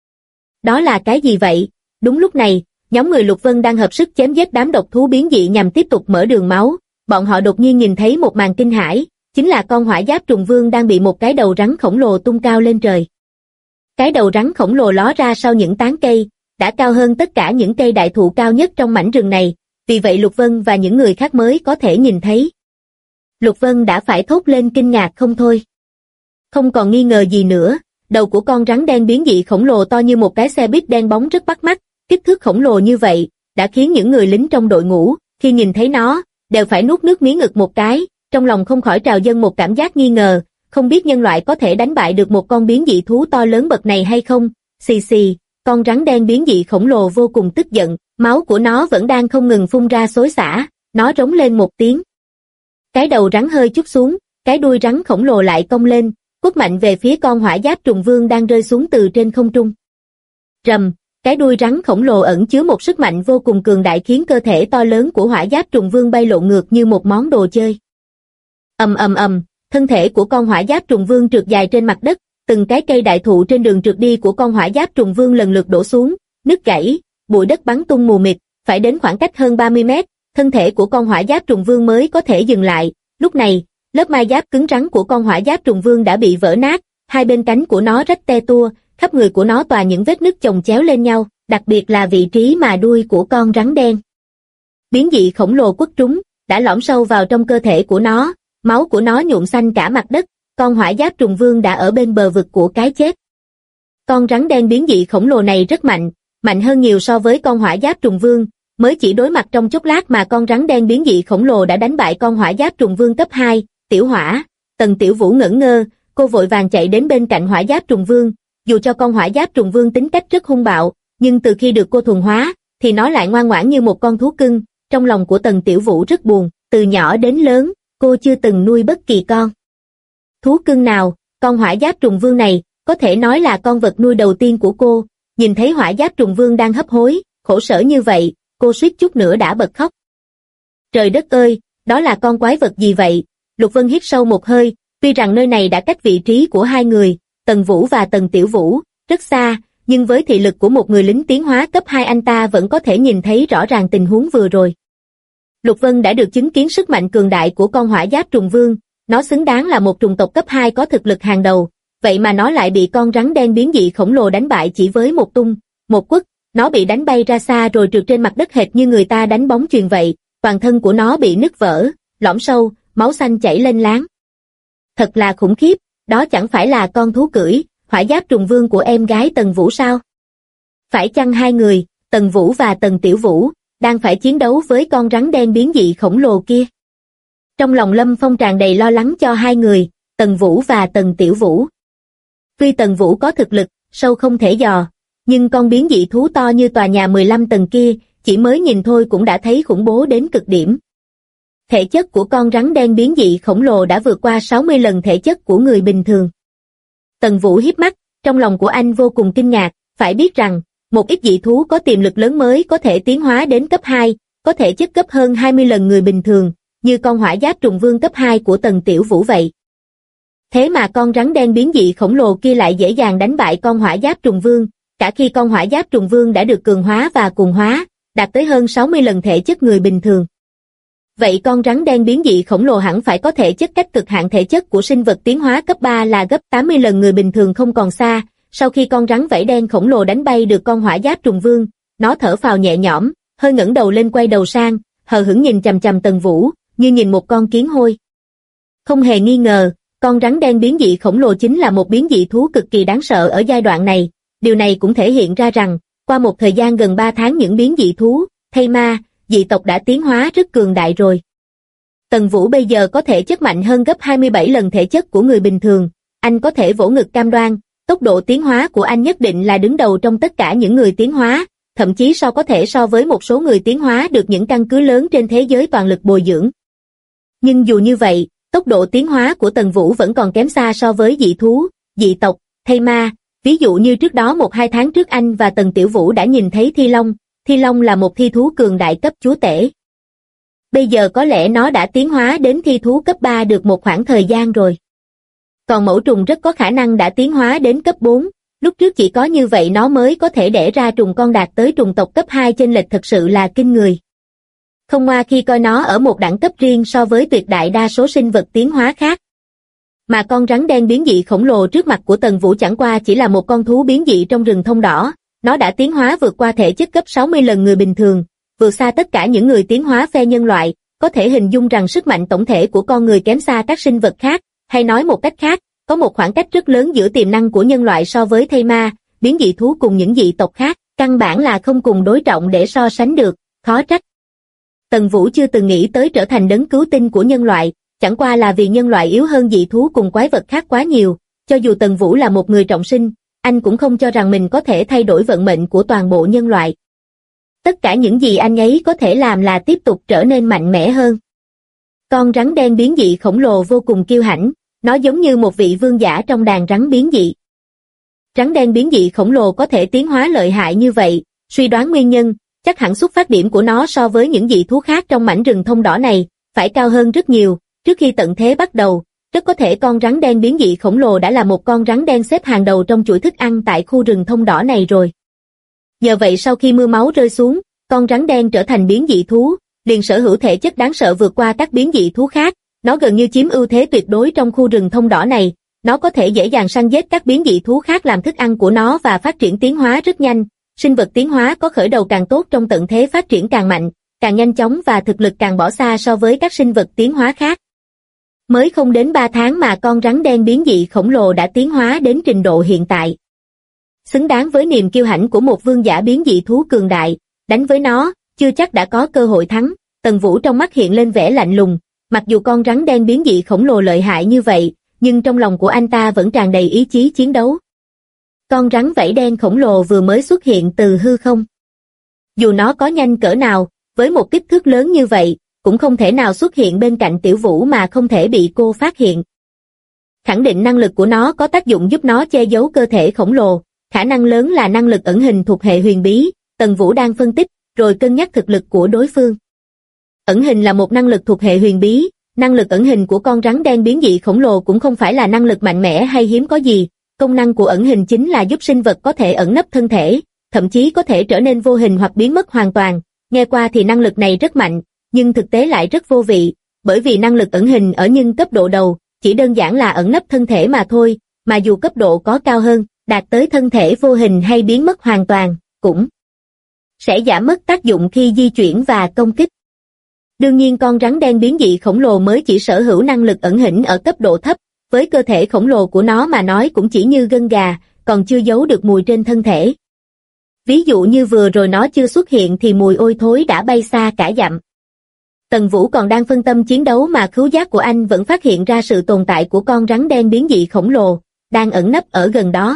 Đó là cái gì vậy? Đúng lúc này, nhóm người Lục Vân đang hợp sức chém giết đám độc thú biến dị nhằm tiếp tục mở đường máu. Bọn họ đột nhiên nhìn thấy một màn kinh hãi, chính là con hỏa giáp trùng vương đang bị một cái đầu rắn khổng lồ tung cao lên trời. Cái đầu rắn khổng lồ ló ra sau những tán cây, đã cao hơn tất cả những cây đại thụ cao nhất trong mảnh rừng này, vì vậy Lục Vân và những người khác mới có thể nhìn thấy. Lục Vân đã phải thốt lên kinh ngạc không thôi. Không còn nghi ngờ gì nữa, đầu của con rắn đen biến dị khổng lồ to như một cái xe buýt đen bóng rất bắt mắt, kích thước khổng lồ như vậy, đã khiến những người lính trong đội ngũ, khi nhìn thấy nó, đều phải nuốt nước miếng ngực một cái, trong lòng không khỏi trào dâng một cảm giác nghi ngờ, không biết nhân loại có thể đánh bại được một con biến dị thú to lớn bậc này hay không. Xì xì, con rắn đen biến dị khổng lồ vô cùng tức giận, máu của nó vẫn đang không ngừng phun ra xối xả, nó rống lên một tiếng. Cái đầu rắn hơi chút xuống, cái đuôi rắn khổng lồ lại cong lên, quất mạnh về phía con hỏa giáp trùng vương đang rơi xuống từ trên không trung. Rầm, cái đuôi rắn khổng lồ ẩn chứa một sức mạnh vô cùng cường đại khiến cơ thể to lớn của hỏa giáp trùng vương bay lộn ngược như một món đồ chơi. Ầm ầm ầm, thân thể của con hỏa giáp trùng vương trượt dài trên mặt đất, từng cái cây đại thụ trên đường trượt đi của con hỏa giáp trùng vương lần lượt đổ xuống, nứt gãy, bụi đất bắn tung mù mịt, phải đến khoảng cách hơn 30 mét, thân thể của con hỏa giáp trùng vương mới có thể dừng lại. Lúc này, lớp mai giáp cứng rắn của con hỏa giáp trùng vương đã bị vỡ nát, hai bên cánh của nó rách te tua, khắp người của nó toàn những vết nứt chồng chéo lên nhau, đặc biệt là vị trí mà đuôi của con rắn đen biến dị khổng lồ quất trúng, đã lõm sâu vào trong cơ thể của nó, máu của nó nhuộm xanh cả mặt đất, con hỏa giáp trùng vương đã ở bên bờ vực của cái chết. Con rắn đen biến dị khổng lồ này rất mạnh, mạnh hơn nhiều so với con hỏa giáp trùng vương, mới chỉ đối mặt trong chốc lát mà con rắn đen biến dị khổng lồ đã đánh bại con hỏa giáp trùng vương cấp 2, Tiểu Hỏa. Tần Tiểu Vũ ngẩn ngơ, cô vội vàng chạy đến bên cạnh Hỏa Giáp Trùng Vương. Dù cho con Hỏa Giáp Trùng Vương tính cách rất hung bạo, nhưng từ khi được cô thuần hóa, thì nó lại ngoan ngoãn như một con thú cưng. Trong lòng của Tần Tiểu Vũ rất buồn, từ nhỏ đến lớn, cô chưa từng nuôi bất kỳ con thú cưng nào. Con Hỏa Giáp Trùng Vương này, có thể nói là con vật nuôi đầu tiên của cô. Nhìn thấy Hỏa Giáp Trùng Vương đang hấp hối, khổ sở như vậy, cô suýt chút nữa đã bật khóc. Trời đất ơi, đó là con quái vật gì vậy? Lục Vân hít sâu một hơi, tuy rằng nơi này đã cách vị trí của hai người, Tần Vũ và Tần Tiểu Vũ, rất xa, nhưng với thị lực của một người lính tiến hóa cấp 2 anh ta vẫn có thể nhìn thấy rõ ràng tình huống vừa rồi. Lục Vân đã được chứng kiến sức mạnh cường đại của con Hỏa Giáp Trùng Vương, nó xứng đáng là một trùng tộc cấp 2 có thực lực hàng đầu, vậy mà nó lại bị con rắn đen biến dị khổng lồ đánh bại chỉ với một tung, một quất, nó bị đánh bay ra xa rồi trượt trên mặt đất hệt như người ta đánh bóng chuyền vậy, toàn thân của nó bị nứt vỡ, lõm sâu, máu xanh chảy lênh láng. Thật là khủng khiếp, đó chẳng phải là con thú cưỡi, Hỏa Giáp Trùng Vương của em gái Tần Vũ sao? Phải chăng hai người, Tần Vũ và Tần Tiểu Vũ, đang phải chiến đấu với con rắn đen biến dị khổng lồ kia? Trong lòng Lâm Phong tràn đầy lo lắng cho hai người, Tần Vũ và Tần Tiểu Vũ. Tuy Tần Vũ có thực lực, sâu không thể dò, nhưng con biến dị thú to như tòa nhà 15 tầng kia, chỉ mới nhìn thôi cũng đã thấy khủng bố đến cực điểm. Thể chất của con rắn đen biến dị khổng lồ đã vượt qua 60 lần thể chất của người bình thường. Tần Vũ híp mắt, trong lòng của anh vô cùng kinh ngạc, phải biết rằng, một ít dị thú có tiềm lực lớn mới có thể tiến hóa đến cấp 2, có thể chất gấp hơn 20 lần người bình thường, như con Hỏa Giáp Trùng Vương cấp 2 của Tần Tiểu Vũ vậy. Thế mà con rắn đen biến dị khổng lồ kia lại dễ dàng đánh bại con Hỏa Giáp Trùng Vương, cả khi con Hỏa Giáp Trùng Vương đã được cường hóa và cuồng hóa, đạt tới hơn 60 lần thể chất người bình thường. Vậy con rắn đen biến dị khổng lồ hẳn phải có thể chất cách cực hạn thể chất của sinh vật tiến hóa cấp 3 là gấp 80 lần người bình thường không còn xa. Sau khi con rắn vảy đen khổng lồ đánh bay được con Hỏa Giáp Trùng Vương, nó thở phào nhẹ nhõm, hơi ngẩng đầu lên quay đầu sang, hờ hững nhìn chằm chằm Tần Vũ, như nhìn một con kiến hôi. Không hề nghi ngờ, con rắn đen biến dị khổng lồ chính là một biến dị thú cực kỳ đáng sợ ở giai đoạn này. Điều này cũng thể hiện ra rằng, qua một thời gian gần 3 tháng những biến dị thú, thây ma, dị tộc đã tiến hóa rất cường đại rồi. Tần Vũ bây giờ có thể chất mạnh hơn gấp 27 lần thể chất của người bình thường, anh có thể vỗ ngực cam đoan, tốc độ tiến hóa của anh nhất định là đứng đầu trong tất cả những người tiến hóa, thậm chí có thể so với một số người tiến hóa được những căn cứ lớn trên thế giới toàn lực bồi dưỡng. Nhưng dù như vậy, tốc độ tiến hóa của Tần Vũ vẫn còn kém xa so với dị thú, dị tộc, thây ma. Ví dụ như trước đó 1-2 tháng trước anh và Tần Tiểu Vũ đã nhìn thấy Thi Long là một thi thú cường đại cấp chúa tể. Bây giờ có lẽ nó đã tiến hóa đến thi thú cấp 3 được một khoảng thời gian rồi. Còn mẫu trùng rất có khả năng đã tiến hóa đến cấp 4, lúc trước chỉ có như vậy nó mới có thể đẻ ra trùng con đạt tới trùng tộc cấp 2, chênh lệch thật sự là kinh người. Không ngoa khi coi nó ở một đẳng cấp riêng so với tuyệt đại đa số sinh vật tiến hóa khác. Mà con rắn đen biến dị khổng lồ trước mặt của Tần Vũ chẳng qua chỉ là một con thú biến dị trong rừng thông đỏ, nó đã tiến hóa vượt qua thể chất gấp 60 lần người bình thường, vượt xa tất cả những người tiến hóa phe nhân loại, có thể hình dung rằng sức mạnh tổng thể của con người kém xa các sinh vật khác, hay nói một cách khác, có một khoảng cách rất lớn giữa tiềm năng của nhân loại so với thây ma, biến dị thú cùng những dị tộc khác, căn bản là không cùng đối trọng để so sánh được, khó trách. Tần Vũ chưa từng nghĩ tới trở thành đấng cứu tinh của nhân loại, chẳng qua là vì nhân loại yếu hơn dị thú cùng quái vật khác quá nhiều, cho dù Tần Vũ là một người trọng sinh, anh cũng không cho rằng mình có thể thay đổi vận mệnh của toàn bộ nhân loại. Tất cả những gì anh ấy có thể làm là tiếp tục trở nên mạnh mẽ hơn. Con rắn đen biến dị khổng lồ vô cùng kiêu hãnh, nó giống như một vị vương giả trong đàn rắn biến dị. Rắn đen biến dị khổng lồ có thể tiến hóa lợi hại như vậy, suy đoán nguyên nhân, chắc hẳn xuất phát điểm của nó so với những dị thú khác trong mảnh rừng thông đỏ này, phải cao hơn rất nhiều. Trước khi tận thế bắt đầu, rất có thể con rắn đen biến dị khổng lồ đã là một con rắn đen xếp hàng đầu trong chuỗi thức ăn tại khu rừng thông đỏ này rồi. Nhờ vậy sau khi mưa máu rơi xuống, con rắn đen trở thành biến dị thú, liền sở hữu thể chất đáng sợ vượt qua các biến dị thú khác, nó gần như chiếm ưu thế tuyệt đối trong khu rừng thông đỏ này, nó có thể dễ dàng săn giết các biến dị thú khác làm thức ăn của nó và phát triển tiến hóa rất nhanh. Sinh vật tiến hóa có khởi đầu càng tốt trong tận thế phát triển càng mạnh, càng nhanh chóng và thực lực càng bỏ xa so với các sinh vật tiến hóa khác. Mới không đến 3 tháng mà con rắn đen biến dị khổng lồ đã tiến hóa đến trình độ hiện tại. Xứng đáng với niềm kiêu hãnh của một vương giả biến dị thú cường đại, đánh với nó, chưa chắc đã có cơ hội thắng. Tần Vũ trong mắt hiện lên vẻ lạnh lùng, mặc dù con rắn đen biến dị khổng lồ lợi hại như vậy, nhưng trong lòng của anh ta vẫn tràn đầy ý chí chiến đấu. Con rắn vảy đen khổng lồ vừa mới xuất hiện từ hư không. Dù nó có nhanh cỡ nào, với một kích thước lớn như vậy, cũng không thể nào xuất hiện bên cạnh Tiểu Vũ mà không thể bị cô phát hiện. Khẳng định năng lực của nó có tác dụng giúp nó che giấu cơ thể khổng lồ, khả năng lớn là năng lực ẩn hình thuộc hệ huyền bí, Tần Vũ đang phân tích, rồi cân nhắc thực lực của đối phương. Ẩn hình là một năng lực thuộc hệ huyền bí, năng lực ẩn hình của con rắn đen biến dị khổng lồ cũng không phải là năng lực mạnh mẽ hay hiếm có gì, công năng của ẩn hình chính là giúp sinh vật có thể ẩn nấp thân thể, thậm chí có thể trở nên vô hình hoặc biến mất hoàn toàn. Nghe qua thì năng lực này rất mạnh, nhưng thực tế lại rất vô vị, bởi vì năng lực ẩn hình ở nhưng cấp độ đầu, chỉ đơn giản là ẩn nấp thân thể mà thôi, mà dù cấp độ có cao hơn, đạt tới thân thể vô hình hay biến mất hoàn toàn, cũng sẽ giảm mất tác dụng khi di chuyển và công kích. Đương nhiên con rắn đen biến dị khổng lồ mới chỉ sở hữu năng lực ẩn hình ở cấp độ thấp, với cơ thể khổng lồ của nó mà nói cũng chỉ như gân gà, còn chưa giấu được mùi trên thân thể. Ví dụ như vừa rồi nó chưa xuất hiện thì mùi ôi thối đã bay xa cả dặm. Tần Vũ còn đang phân tâm chiến đấu mà khứu giác của anh vẫn phát hiện ra sự tồn tại của con rắn đen biến dị khổng lồ, đang ẩn nấp ở gần đó.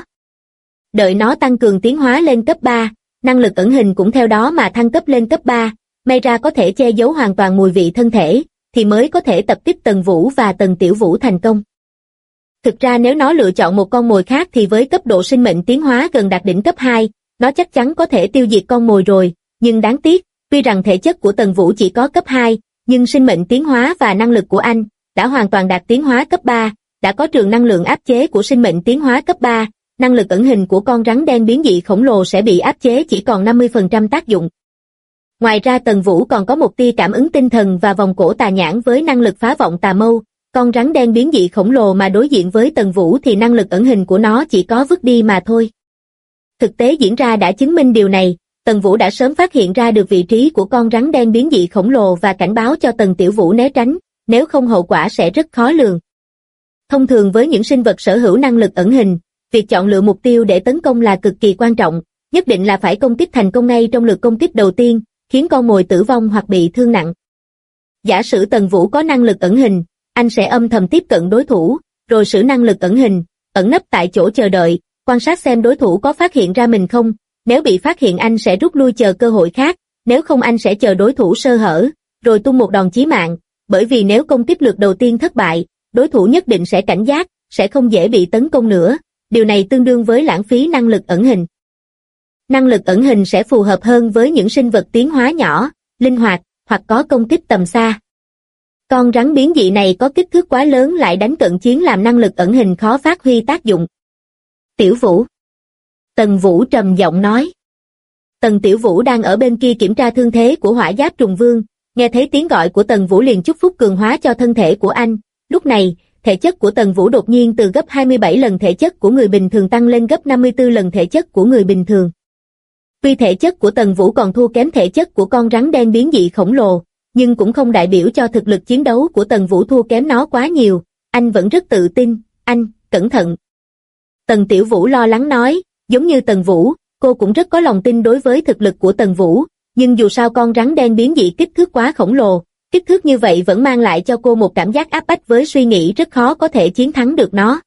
Đợi nó tăng cường tiến hóa lên cấp 3, năng lực ẩn hình cũng theo đó mà thăng cấp lên cấp 3, may ra có thể che giấu hoàn toàn mùi vị thân thể, thì mới có thể tập kích Tần Vũ và Tần Tiểu Vũ thành công. Thực ra nếu nó lựa chọn một con mồi khác thì với cấp độ sinh mệnh tiến hóa gần đạt đỉnh cấp 2, nó chắc chắn có thể tiêu diệt con mồi rồi, nhưng đáng tiếc, tuy rằng thể chất của Tần Vũ chỉ có cấp 2, nhưng sinh mệnh tiến hóa và năng lực của anh đã hoàn toàn đạt tiến hóa cấp 3, đã có trường năng lượng áp chế của sinh mệnh tiến hóa cấp 3, năng lực ẩn hình của con rắn đen biến dị khổng lồ sẽ bị áp chế chỉ còn 50% tác dụng. Ngoài ra Tần Vũ còn có một tia cảm ứng tinh thần và vòng cổ tà nhãn với năng lực phá vọng tà mâu, con rắn đen biến dị khổng lồ mà đối diện với Tần Vũ thì năng lực ẩn hình của nó chỉ có vứt đi mà thôi. Thực tế diễn ra đã chứng minh điều này, Tần Vũ đã sớm phát hiện ra được vị trí của con rắn đen biến dị khổng lồ và cảnh báo cho Tần Tiểu Vũ né tránh, nếu không hậu quả sẽ rất khó lường. Thông thường với những sinh vật sở hữu năng lực ẩn hình, việc chọn lựa mục tiêu để tấn công là cực kỳ quan trọng, nhất định là phải công kích thành công ngay trong lượt công kích đầu tiên, khiến con mồi tử vong hoặc bị thương nặng. Giả sử Tần Vũ có năng lực ẩn hình, anh sẽ âm thầm tiếp cận đối thủ, rồi sử năng lực ẩn hình, ẩn nấp tại chỗ chờ đợi, quan sát xem đối thủ có phát hiện ra mình không, nếu bị phát hiện anh sẽ rút lui chờ cơ hội khác, nếu không anh sẽ chờ đối thủ sơ hở, rồi tung một đòn chí mạng, bởi vì nếu công kích lượt đầu tiên thất bại, đối thủ nhất định sẽ cảnh giác, sẽ không dễ bị tấn công nữa, điều này tương đương với lãng phí năng lực ẩn hình. Năng lực ẩn hình sẽ phù hợp hơn với những sinh vật tiến hóa nhỏ, linh hoạt, hoặc có công kích tầm xa. Con rắn biến dị này có kích thước quá lớn lại đánh cận chiến làm năng lực ẩn hình khó phát huy tác dụng. Tiểu Vũ. Tần Vũ trầm giọng nói. Tần Tiểu Vũ đang ở bên kia kiểm tra thương thế của Hỏa Giáp Trùng Vương, nghe thấy tiếng gọi của Tần Vũ liền chúc phúc cường hóa cho thân thể của anh. Lúc này, thể chất của Tần Vũ đột nhiên từ gấp 27 lần thể chất của người bình thường tăng lên gấp 54 lần thể chất của người bình thường. Tuy thể chất của Tần Vũ còn thua kém thể chất của con rắn đen biến dị khổng lồ, nhưng cũng không đại biểu cho thực lực chiến đấu của Tần Vũ thua kém nó quá nhiều, anh vẫn rất tự tin, anh, cẩn thận. Tần Tiểu Vũ lo lắng nói, giống như Tần Vũ, cô cũng rất có lòng tin đối với thực lực của Tần Vũ, nhưng dù sao con rắn đen biến dị kích thước quá khổng lồ, kích thước như vậy vẫn mang lại cho cô một cảm giác áp bách với suy nghĩ rất khó có thể chiến thắng được nó.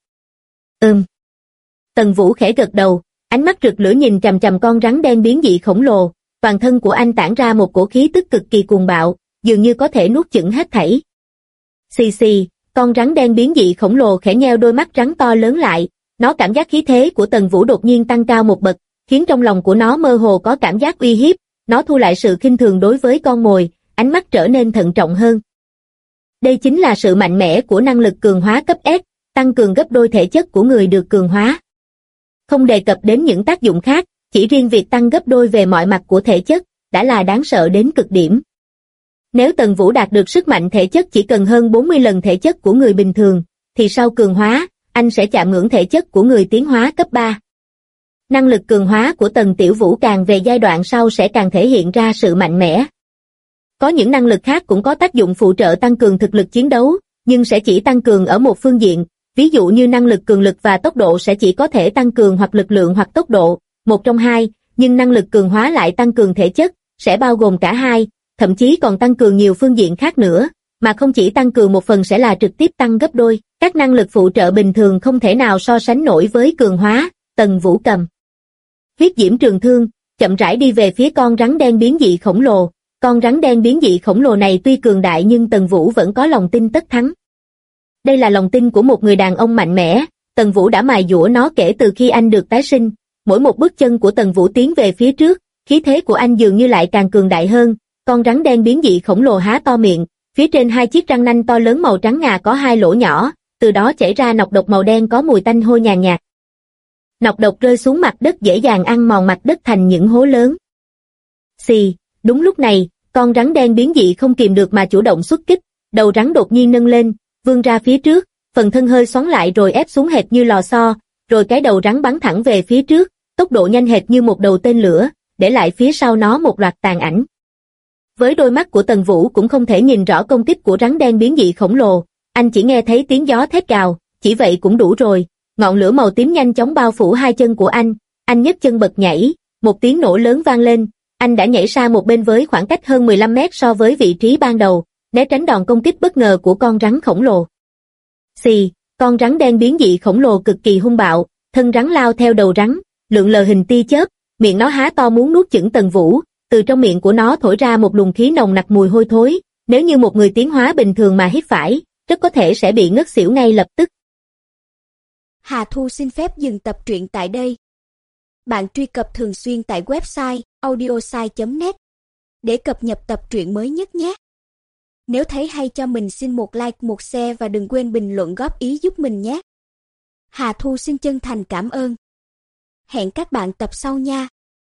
Tần Vũ khẽ gật đầu, ánh mắt rực lửa nhìn chằm chằm con rắn đen biến dị khổng lồ, toàn thân của anh tản ra một cổ khí tức cực kỳ cuồng bạo, dường như có thể nuốt chửng hết thảy. Xì xì, con rắn đen biến dị khổng lồ khẽ nheo đôi mắt rắn to lớn lại, nó cảm giác khí thế của Tần Vũ đột nhiên tăng cao một bậc, khiến trong lòng của nó mơ hồ có cảm giác uy hiếp, nó thu lại sự khinh thường đối với con mồi, ánh mắt trở nên thận trọng hơn. Đây chính là sự mạnh mẽ của năng lực cường hóa cấp S, tăng cường gấp đôi thể chất của người được cường hóa. Không đề cập đến những tác dụng khác, chỉ riêng việc tăng gấp đôi về mọi mặt của thể chất, đã là đáng sợ đến cực điểm. Nếu Tần Vũ đạt được sức mạnh thể chất chỉ cần hơn 40 lần thể chất của người bình thường, thì sau cường hóa, anh sẽ chạm ngưỡng thể chất của người tiến hóa cấp 3. Năng lực cường hóa của Tần Tiểu Vũ càng về giai đoạn sau sẽ càng thể hiện ra sự mạnh mẽ. Có những năng lực khác cũng có tác dụng phụ trợ tăng cường thực lực chiến đấu, nhưng sẽ chỉ tăng cường ở một phương diện, ví dụ như năng lực cường lực và tốc độ sẽ chỉ có thể tăng cường hoặc lực lượng hoặc tốc độ, một trong hai, nhưng năng lực cường hóa lại tăng cường thể chất, sẽ bao gồm cả hai, thậm chí còn tăng cường nhiều phương diện khác nữa, mà không chỉ tăng cường một phần sẽ là trực tiếp tăng gấp đôi. Các năng lực phụ trợ bình thường không thể nào so sánh nổi với cường hóa. Tần Vũ cầm huyết diễm trường thương, chậm rãi đi về phía con rắn đen biến dị khổng lồ. Con rắn đen biến dị khổng lồ này tuy cường đại nhưng Tần Vũ vẫn có lòng tin tất thắng. Đây là lòng tin của một người đàn ông mạnh mẽ, Tần Vũ đã mài dũa nó kể từ khi anh được tái sinh. Mỗi một bước chân của Tần Vũ tiến về phía trước, khí thế của anh dường như lại càng cường đại hơn. Con rắn đen biến dị khổng lồ há to miệng, phía trên hai chiếc răng nanh to lớn màu trắng ngà có hai lỗ nhỏ, từ đó chảy ra nọc độc màu đen có mùi tanh hôi nhàn nhạt. Nọc độc rơi xuống mặt đất dễ dàng ăn mòn mặt đất thành những hố lớn. Xì, đúng lúc này, con rắn đen biến dị không kìm được mà chủ động xuất kích, đầu rắn đột nhiên nâng lên, vươn ra phía trước, phần thân hơi xoắn lại rồi ép xuống hệt như lò xo, rồi cái đầu rắn bắn thẳng về phía trước, tốc độ nhanh hệt như một đầu tên lửa, để lại phía sau nó một loạt tàn ảnh. Với đôi mắt của Tần Vũ cũng không thể nhìn rõ công kích của rắn đen biến dị khổng lồ, anh chỉ nghe thấy tiếng gió thét gào, chỉ vậy cũng đủ rồi. Ngọn lửa màu tím nhanh chóng bao phủ hai chân của anh nhấc chân bật nhảy, một tiếng nổ lớn vang lên, anh đã nhảy sang một bên với khoảng cách hơn 15 mét so với vị trí ban đầu, né tránh đòn công kích bất ngờ của con rắn khổng lồ. Xì, con rắn đen biến dị khổng lồ cực kỳ hung bạo, thân rắn lao theo đầu rắn, lượn lờ hình tia chớp, miệng nó há to muốn nuốt chửng Tần Vũ, từ trong miệng của nó thổi ra một luồng khí nồng nặc mùi hôi thối, nếu như một người tiến hóa bình thường mà hít phải, rất có thể sẽ bị ngất xỉu ngay lập tức. Hà Thu xin phép dừng tập truyện tại đây. Bạn truy cập thường xuyên tại website audiosai.net để cập nhật tập truyện mới nhất nhé. Nếu thấy hay cho mình xin một like, một share và đừng quên bình luận góp ý giúp mình nhé. Hà Thu xin chân thành cảm ơn. Hẹn các bạn tập sau nha.